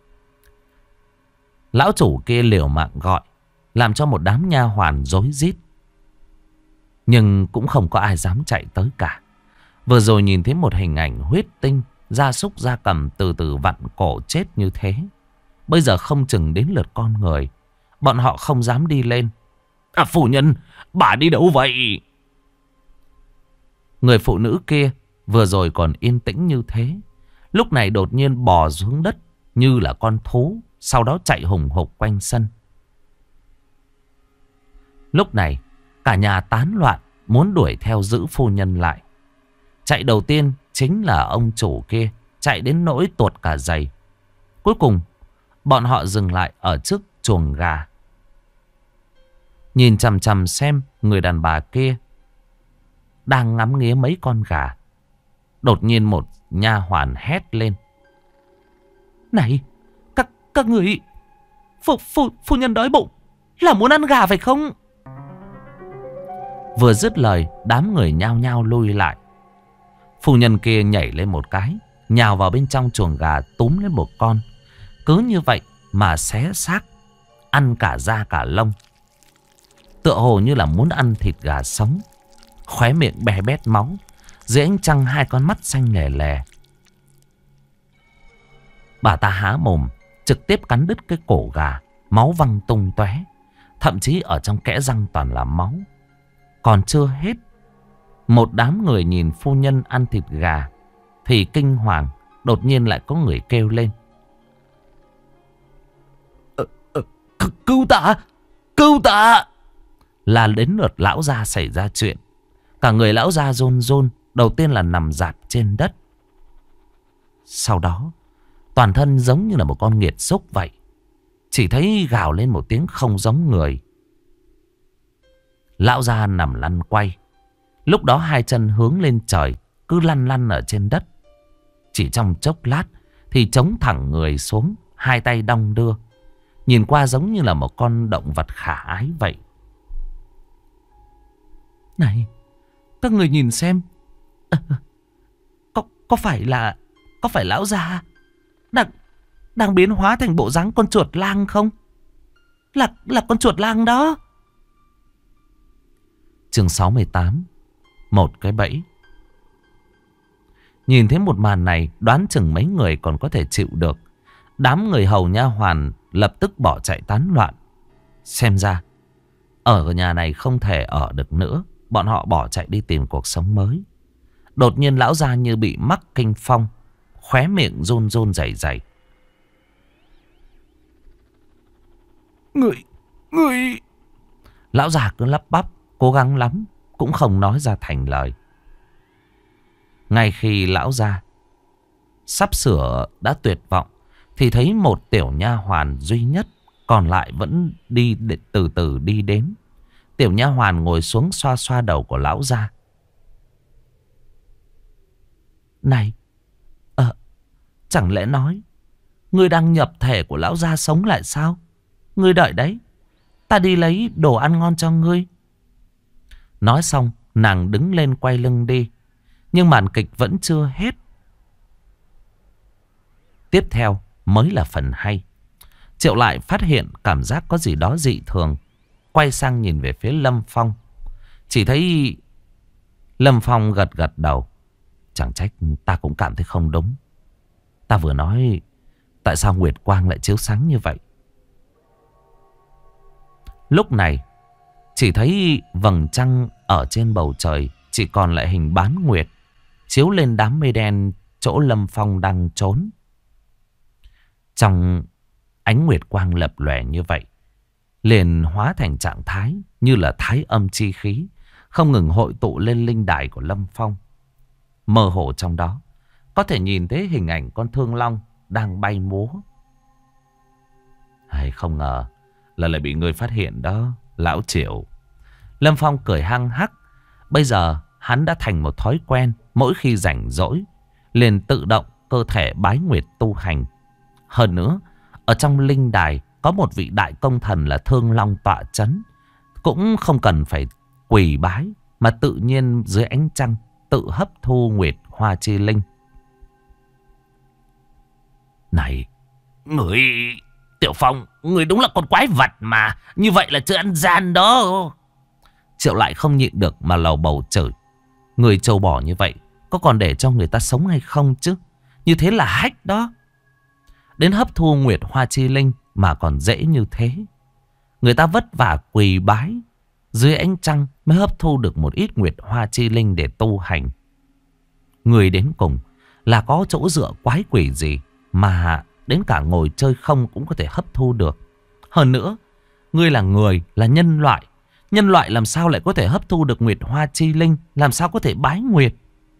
Speaker 1: Lão chủ kia liều mạng gọi, làm cho một đám nha hoàn rối rít. Nhưng cũng không có ai dám chạy tới cả. Vừa rồi nhìn thấy một hình ảnh huyết tinh, gia súc gia cầm từ từ vặn cổ chết như thế. Bây giờ không chừng đến lượt con người. Bọn họ không dám đi lên.
Speaker 2: Phu nhân, bà đi đâu vậy?
Speaker 1: Người phụ nữ kia vừa rồi còn yên tĩnh như thế, lúc này đột nhiên bò xuống đất như là con thú, sau đó chạy hùng hục quanh sân. Lúc này cả nhà tán loạn muốn đuổi theo giữ phu nhân lại. Chạy đầu tiên chính là ông chủ kia, chạy đến nỗi tuột cả giày. Cuối cùng bọn họ dừng lại ở trước chuồng gà, nhìn chằm chằm xem người đàn bà kia đang ngắm nghía mấy con gà. Đột nhiên một nha hoàn hét lên: "Này, các người, phu nhân đói bụng, là muốn ăn gà phải không?" Vừa dứt lời, đám người nhao nhao lui lại. Phu nhân kia nhảy lên một cái, nhào vào bên trong chuồng gà, túm lên một con. Cứ như vậy mà xé xác, ăn cả da cả lông, tựa hồ như là muốn ăn thịt gà sống. Khóe miệng bè bét máu, dưới ánh trăng hai con mắt xanh lè lè. Bà ta há mồm trực tiếp cắn đứt cái cổ gà, máu văng tung tóe, thậm chí ở trong kẽ răng toàn là máu. Còn chưa hết, một đám người nhìn phu nhân ăn thịt gà thì kinh hoàng. Đột nhiên lại có người kêu lên:
Speaker 2: Cứu ta! Cứu ta!
Speaker 1: Là đến lượt lão gia xảy ra chuyện. Cả người lão gia run run, đầu tiên là nằm rạp trên đất. Sau đó toàn thân giống như là một con nghiệt xúc vậy, chỉ thấy gào lên một tiếng không giống người. Lão gia nằm lăn quay. Lúc đó hai chân hướng lên trời, cứ lăn lăn ở trên đất. Chỉ trong chốc lát thì chống thẳng người xuống, hai tay đong đưa, nhìn qua giống như là một con động vật khả ái vậy. Này, các người nhìn xem, có phải lão già đang biến hóa thành bộ dáng con chuột lang không? Là con chuột lang đó. Chương 68. Một cái bẫy. Nhìn thấy một màn này, đoán chừng mấy người còn có thể chịu được. Đám người hầu nha hoàn lập tức bỏ chạy tán loạn. Xem ra ở nhà này không thể ở được nữa. Bọn họ bỏ chạy đi tìm cuộc sống mới. Đột nhiên lão gia như bị mắc kinh phong, khóe miệng run run rẩy rẩy. Người Lão già cứ lắp bắp, cố gắng lắm cũng không nói ra thành lời. Ngay khi lão già sắp sửa đã tuyệt vọng thì thấy một tiểu nha hoàn duy nhất còn lại vẫn từ từ đi đến. Tiểu nha hoàn ngồi xuống xoa xoa đầu của lão già. Này, chẳng lẽ nói ngươi đang nhập thể của lão gia sống lại sao? Ngươi đợi đấy, Ta đi lấy đồ ăn ngon cho ngươi. Nói xong nàng đứng lên quay lưng đi. Nhưng màn kịch vẫn chưa hết. Tiếp theo mới là phần hay. Triệu lại phát hiện cảm giác có gì đó dị thường. Quay sang nhìn về phía Lâm Phong. Chỉ thấy Lâm Phong gật gật đầu. Chẳng trách ta cũng cảm thấy không đúng. Ta vừa nói tại sao Nguyệt Quang lại chiếu sáng như vậy. Lúc này chỉ thấy vầng trăng ở trên bầu trời chỉ còn lại hình bán nguyệt chiếu lên đám mây đen chỗ Lâm Phong đang trốn. Trong ánh nguyệt quang lập lòe như vậy, liền hóa thành trạng thái như là thái âm chi khí, không ngừng hội tụ lên linh đài của Lâm Phong. Mơ hồ trong đó có thể nhìn thấy hình ảnh con thương long đang bay múa. Hay không ngờ là lại bị người phát hiện đó, lão Triệu. Lâm Phong cười hăng hắc. Bây giờ hắn đã thành một thói quen, mỗi khi rảnh rỗi liền tự động cơ thể bái nguyệt tu hành. Hơn nữa, ở trong linh đài có một vị đại công thần là Thương Long tọa chấn, cũng không cần phải quỳ bái, mà tự nhiên dưới ánh trăng tự hấp thu nguyệt hoa chi linh.
Speaker 2: Này, người Tiểu Phong, người đúng là con quái vật mà. Như vậy là chưa ăn gian đó.
Speaker 1: Triệu lại không nhịn được mà lầu bầu chửi. Người trâu bò như vậy có còn để cho người ta sống hay không chứ? Như thế là hách đó. Đến hấp thu nguyệt hoa chi linh mà còn dễ như thế. Người ta vất vả quỳ bái dưới ánh trăng mới hấp thu được một ít nguyệt hoa chi linh để tu hành. Người đến cùng là có chỗ dựa quái quỷ gì mà đến cả ngồi chơi không cũng có thể hấp thu được. Hơn nữa, ngươi là người, là nhân loại. Nhân loại làm sao lại có thể hấp thu được nguyệt hoa chi linh? Làm sao có thể bái nguyệt?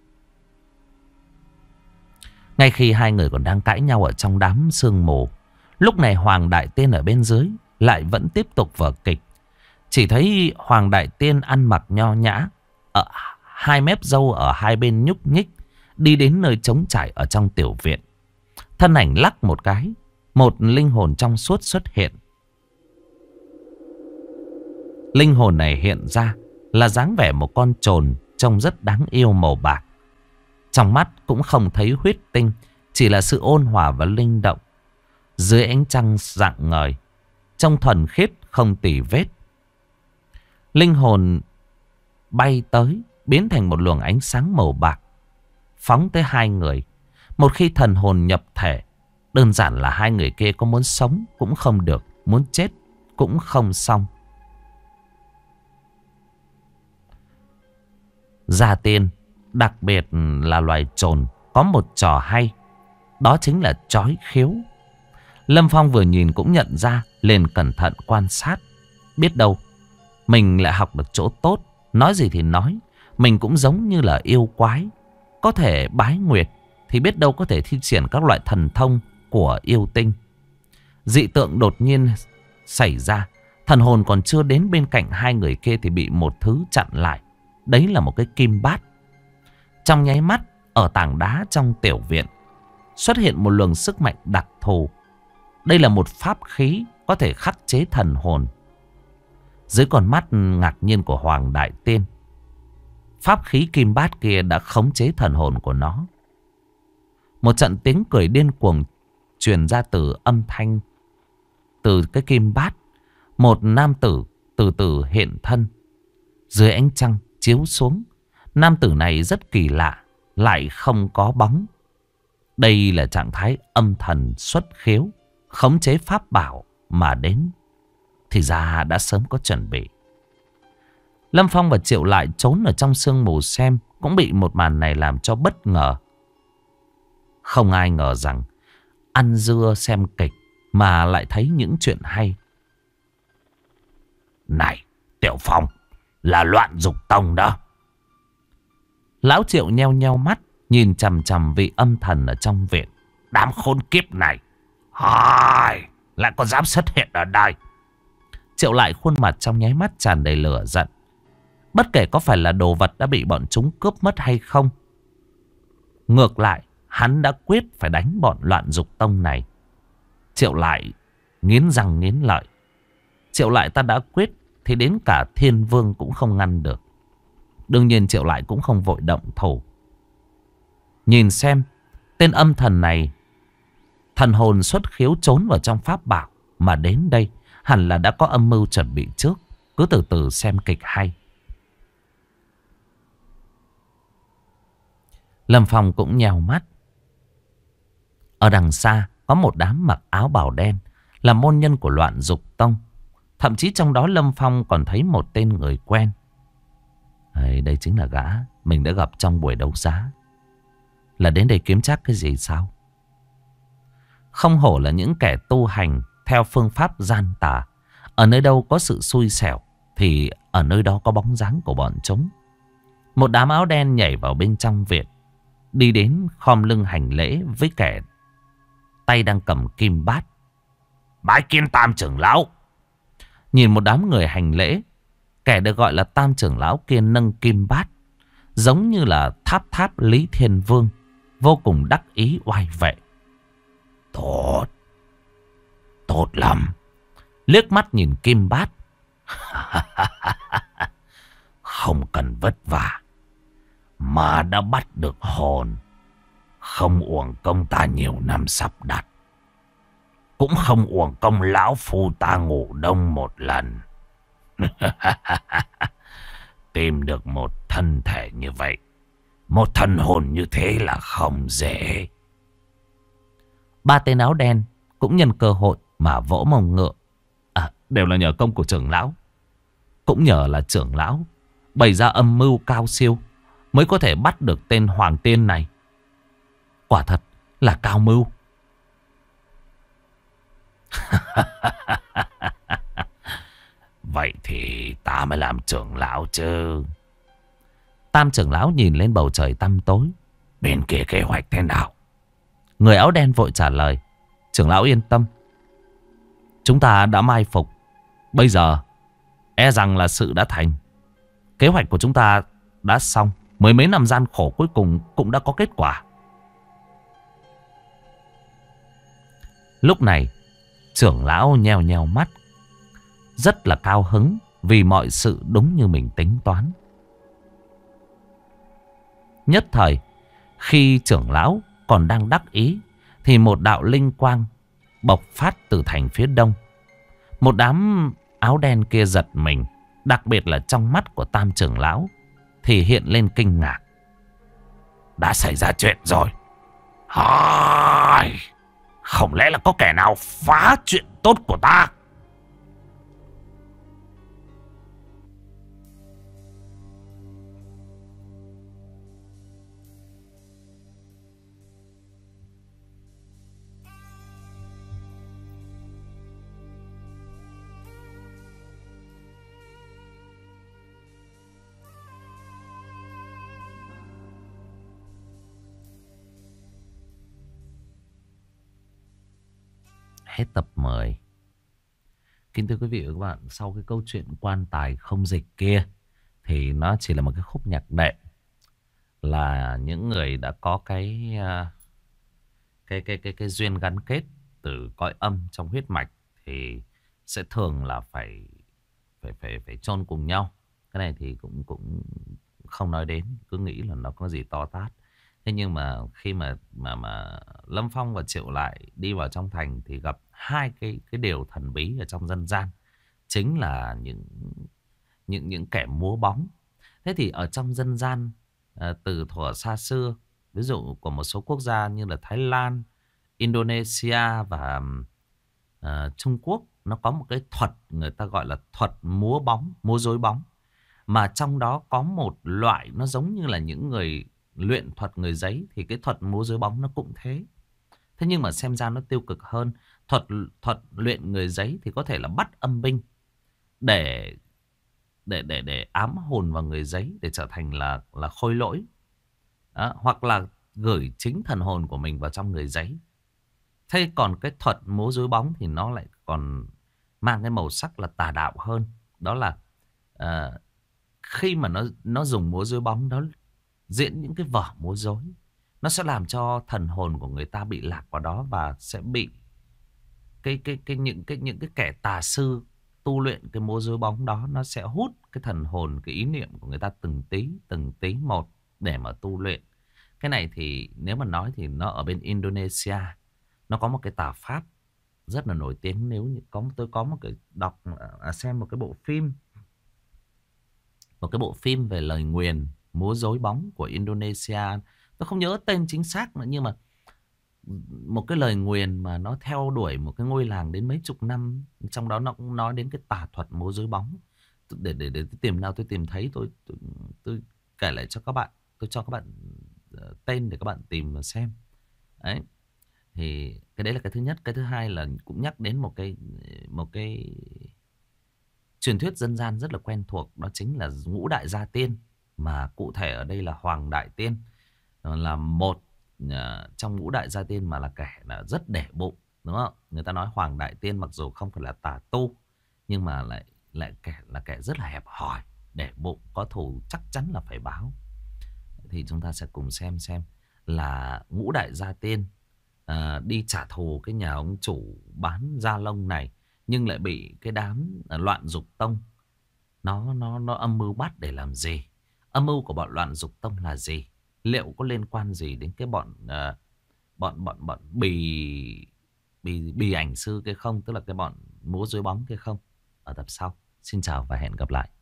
Speaker 1: Ngay khi hai người còn đang cãi nhau ở trong đám sương mù, lúc này Hoàng Đại Tiên ở bên dưới lại vẫn tiếp tục vở kịch. Chỉ thấy Hoàng Đại Tiên ăn mặc nho nhã, ở hai mép râu ở hai bên nhúc nhích, đi đến nơi trống trải ở trong tiểu viện. Thân ảnh lắc một cái, một linh hồn trong suốt xuất hiện. Linh hồn này hiện ra là dáng vẻ một con trồn trông rất đáng yêu màu bạc. Trong mắt cũng không thấy huyết tinh, chỉ là sự ôn hòa và linh động. Dưới ánh trăng rạng ngời, trông thuần khiết không tì vết. Linh hồn bay tới, biến thành một luồng ánh sáng màu bạc, phóng tới hai người. Một khi thần hồn nhập thể, đơn giản là hai người kia có muốn sống cũng không được, muốn chết cũng không xong. Gia Tiên, đặc biệt là loài trồn, có một trò hay, đó chính là chói khiếu. Lâm Phong vừa nhìn cũng nhận ra, liền cẩn thận quan sát. Biết đâu mình lại học được chỗ tốt. Nói gì thì nói, mình cũng giống như là yêu quái, có thể bái nguyệt, thì biết đâu có thể thi triển các loại thần thông của yêu tinh. Dị tượng đột nhiên xảy ra, thần hồn còn chưa đến bên cạnh hai người kia thì bị một thứ chặn lại. Đấy là một cái kim bát. Trong nháy mắt, ở tảng đá trong tiểu viện xuất hiện một luồng sức mạnh đặc thù. Đây là một pháp khí có thể khắc chế thần hồn. Dưới con mắt ngạc nhiên của Hoàng Đại Tiên, pháp khí kim bát kia đã khống chế thần hồn của nó. Một trận tiếng cười điên cuồng truyền ra từ âm thanh từ cái kim bát. Một nam tử từ từ hiện thân. Dưới ánh trăng chiếu xuống, nam tử này rất kỳ lạ, lại không có bóng. Đây là trạng thái âm thần xuất khiếu, khống chế pháp bảo mà đến. Thì ra đã sớm có chuẩn bị. Lâm Phong và Triệu lại trốn ở trong sương mù xem, cũng bị một màn này làm cho bất ngờ. Không ai ngờ rằng ăn dưa xem kịch mà lại thấy những chuyện hay.
Speaker 2: Này, Tiểu Phong, là Loạn Dục Tông đó.
Speaker 1: Lão Triệu nheo nheo mắt, nhìn chằm chằm vị âm thần ở trong viện.
Speaker 2: Đám khốn kiếp này, lại có dám xuất hiện ở đây.
Speaker 1: Triệu lại khuôn mặt trong nháy mắt tràn đầy lửa giận. Bất kể có phải là đồ vật đã bị bọn chúng cướp mất hay không, ngược lại hắn đã quyết phải đánh bọn Loạn Dục Tông này. Triệu lại nghiến răng nghiến lợi. Triệu Lại ta đã quyết thì đến cả Thiên Vương cũng không ngăn được. Đương nhiên Triệu Lại cũng không vội động thủ. Nhìn xem tên âm thần này thần hồn xuất khiếu trốn vào trong pháp bảo mà đến đây, hẳn là đã có âm mưu chuẩn bị trước. Cứ từ từ xem kịch hay. Lâm Phong cũng nhèo mắt. Ở đằng xa có một đám mặc áo bào đen, là môn nhân của Loạn Dục Tông. Thậm chí trong đó Lâm Phong còn thấy một tên người quen. Đây chính là gã mình đã gặp trong buổi đấu giá. Là đến đây kiếm trác cái gì sao? Không hổ là những kẻ tu hành theo phương pháp gian tà. Ở nơi đâu có sự xui xẻo thì ở nơi đó có bóng dáng của bọn chúng. Một đám áo đen nhảy vào bên trong viện, đi đến khom lưng hành lễ với kẻ tay đang cầm kim bát. Bái kiến Tam trưởng lão. Nhìn một đám người hành lễ, kẻ được gọi là Tam trưởng lão kia nâng kim bát, giống như là tháp Lý Thiên Vương, vô cùng đắc ý oai vệ. Tốt, tốt lắm. Liếc mắt nhìn kim bát. Không cần vất vả mà đã bắt được hồn. Không uổng công ta nhiều năm sắp đặt. Cũng không uổng công lão phu ta ngủ đông một lần. Tìm được một thân thể như vậy, một thần hồn như thế là không dễ. Ba tên áo đen cũng nhân cơ hội mà vỗ mông ngựa. Đều là nhờ công của trưởng lão. Cũng nhờ là trưởng lão bày ra âm mưu cao siêu mới có thể bắt được tên Hoàng Tiên này. Quả thật là cao mưu. Vậy thì ta mới làm trưởng lão chứ. Tam trưởng lão nhìn lên bầu trời tăm tối. Bên kia kế hoạch thế nào? Người áo đen vội trả lời. Trưởng lão yên tâm, chúng ta đã mai phục. Bây giờ e rằng là sự đã thành. Kế hoạch của chúng ta đã xong. Mười mấy năm gian khổ cuối cùng cũng đã có kết quả. Lúc này trưởng lão nheo nheo mắt, rất là cao hứng vì mọi sự đúng như mình tính toán. Nhất thời khi trưởng lão còn đang đắc ý thì một đạo linh quang bộc phát từ thành phía đông. Một đám áo đen kia giật mình, đặc biệt là trong mắt của Tam trưởng lão thì hiện lên kinh ngạc. Đã xảy ra chuyện rồi. Không lẽ là có kẻ nào phá chuyện tốt của ta? Hết tập 10. Kính thưa quý vị và các bạn, sau cái câu chuyện quan tài không dịch kia thì nó chỉ là một cái khúc nhạc đệm, là những người đã có cái duyên gắn kết từ cõi âm trong huyết mạch thì sẽ thường là phải chôn cùng nhau. Cái này thì cũng không nói đến, cứ nghĩ là nó có gì to tát. Thế nhưng mà khi mà Lâm Phong và Triệu Lại đi vào trong thành thì gặp hai cái điều thần bí ở trong dân gian, chính là những kẻ múa bóng. Thế thì ở trong dân gian từ thuở xa xưa, ví dụ của một số quốc gia như là Thái Lan, Indonesia và Trung Quốc, nó có một cái thuật người ta gọi là thuật múa bóng, múa rối bóng. Mà trong đó có một loại nó giống như là những người luyện thuật người giấy, thì cái thuật múa rối bóng nó cũng thế. Thế nhưng mà xem ra nó tiêu cực hơn. Thuật luyện người giấy thì có thể là bắt âm binh để ám hồn vào người giấy để trở thành là khôi lỗi. Đó, hoặc là gửi chính thần hồn của mình vào trong người giấy. Thế còn cái thuật múa rối bóng thì nó lại còn mang cái màu sắc là tà đạo hơn. Đó là khi mà nó dùng múa rối bóng, nó diễn những cái vở múa rối, nó sẽ làm cho thần hồn của người ta bị lạc vào đó và sẽ bị những cái kẻ tà sư tu luyện cái múa rối bóng đó, nó sẽ hút cái thần hồn, cái ý niệm của người ta từng tí một để mà tu luyện. Cái này thì nếu mà nói thì nó ở bên Indonesia. Nó có một cái tà pháp rất là nổi tiếng. Nếu như tôi có một cái xem một cái bộ phim, về lời nguyền múa rối bóng của Indonesia. Tôi không nhớ tên chính xác nữa, nhưng mà một cái lời nguyền mà nó theo đuổi một cái ngôi làng đến mấy chục năm. Trong đó nó cũng nói đến cái tà thuật múa rối bóng. Để tôi tìm nào tôi tìm thấy, tôi kể lại cho các bạn. Tôi cho các bạn tên để các bạn tìm và xem. Đấy. Thì cái đấy là cái thứ nhất. Cái thứ hai là cũng nhắc đến một cái truyền thuyết dân gian rất là quen thuộc. Đó chính là ngũ đại gia tiên. Mà cụ thể ở đây là Hoàng Đại Tiên. Là một trong ngũ đại gia tiên mà là kẻ là rất để bụng, đúng không? Người ta nói Hoàng Đại Tiên mặc dù không phải là tà tu, nhưng mà lại kẻ rất là hẹp hòi, để bụng, có thù chắc chắn là phải báo. Thì chúng ta sẽ cùng xem là ngũ đại gia tiên đi trả thù cái nhà ông chủ bán da lông này, nhưng lại bị cái đám loạn dục tông nó âm mưu bắt để làm gì. Âm mưu của bọn loạn dục tông là gì? Liệu có liên quan gì đến cái bọn bì ảnh sư kia không? Tức là cái bọn múa rối bóng kia không? Ở tập sau. Xin chào và hẹn gặp lại.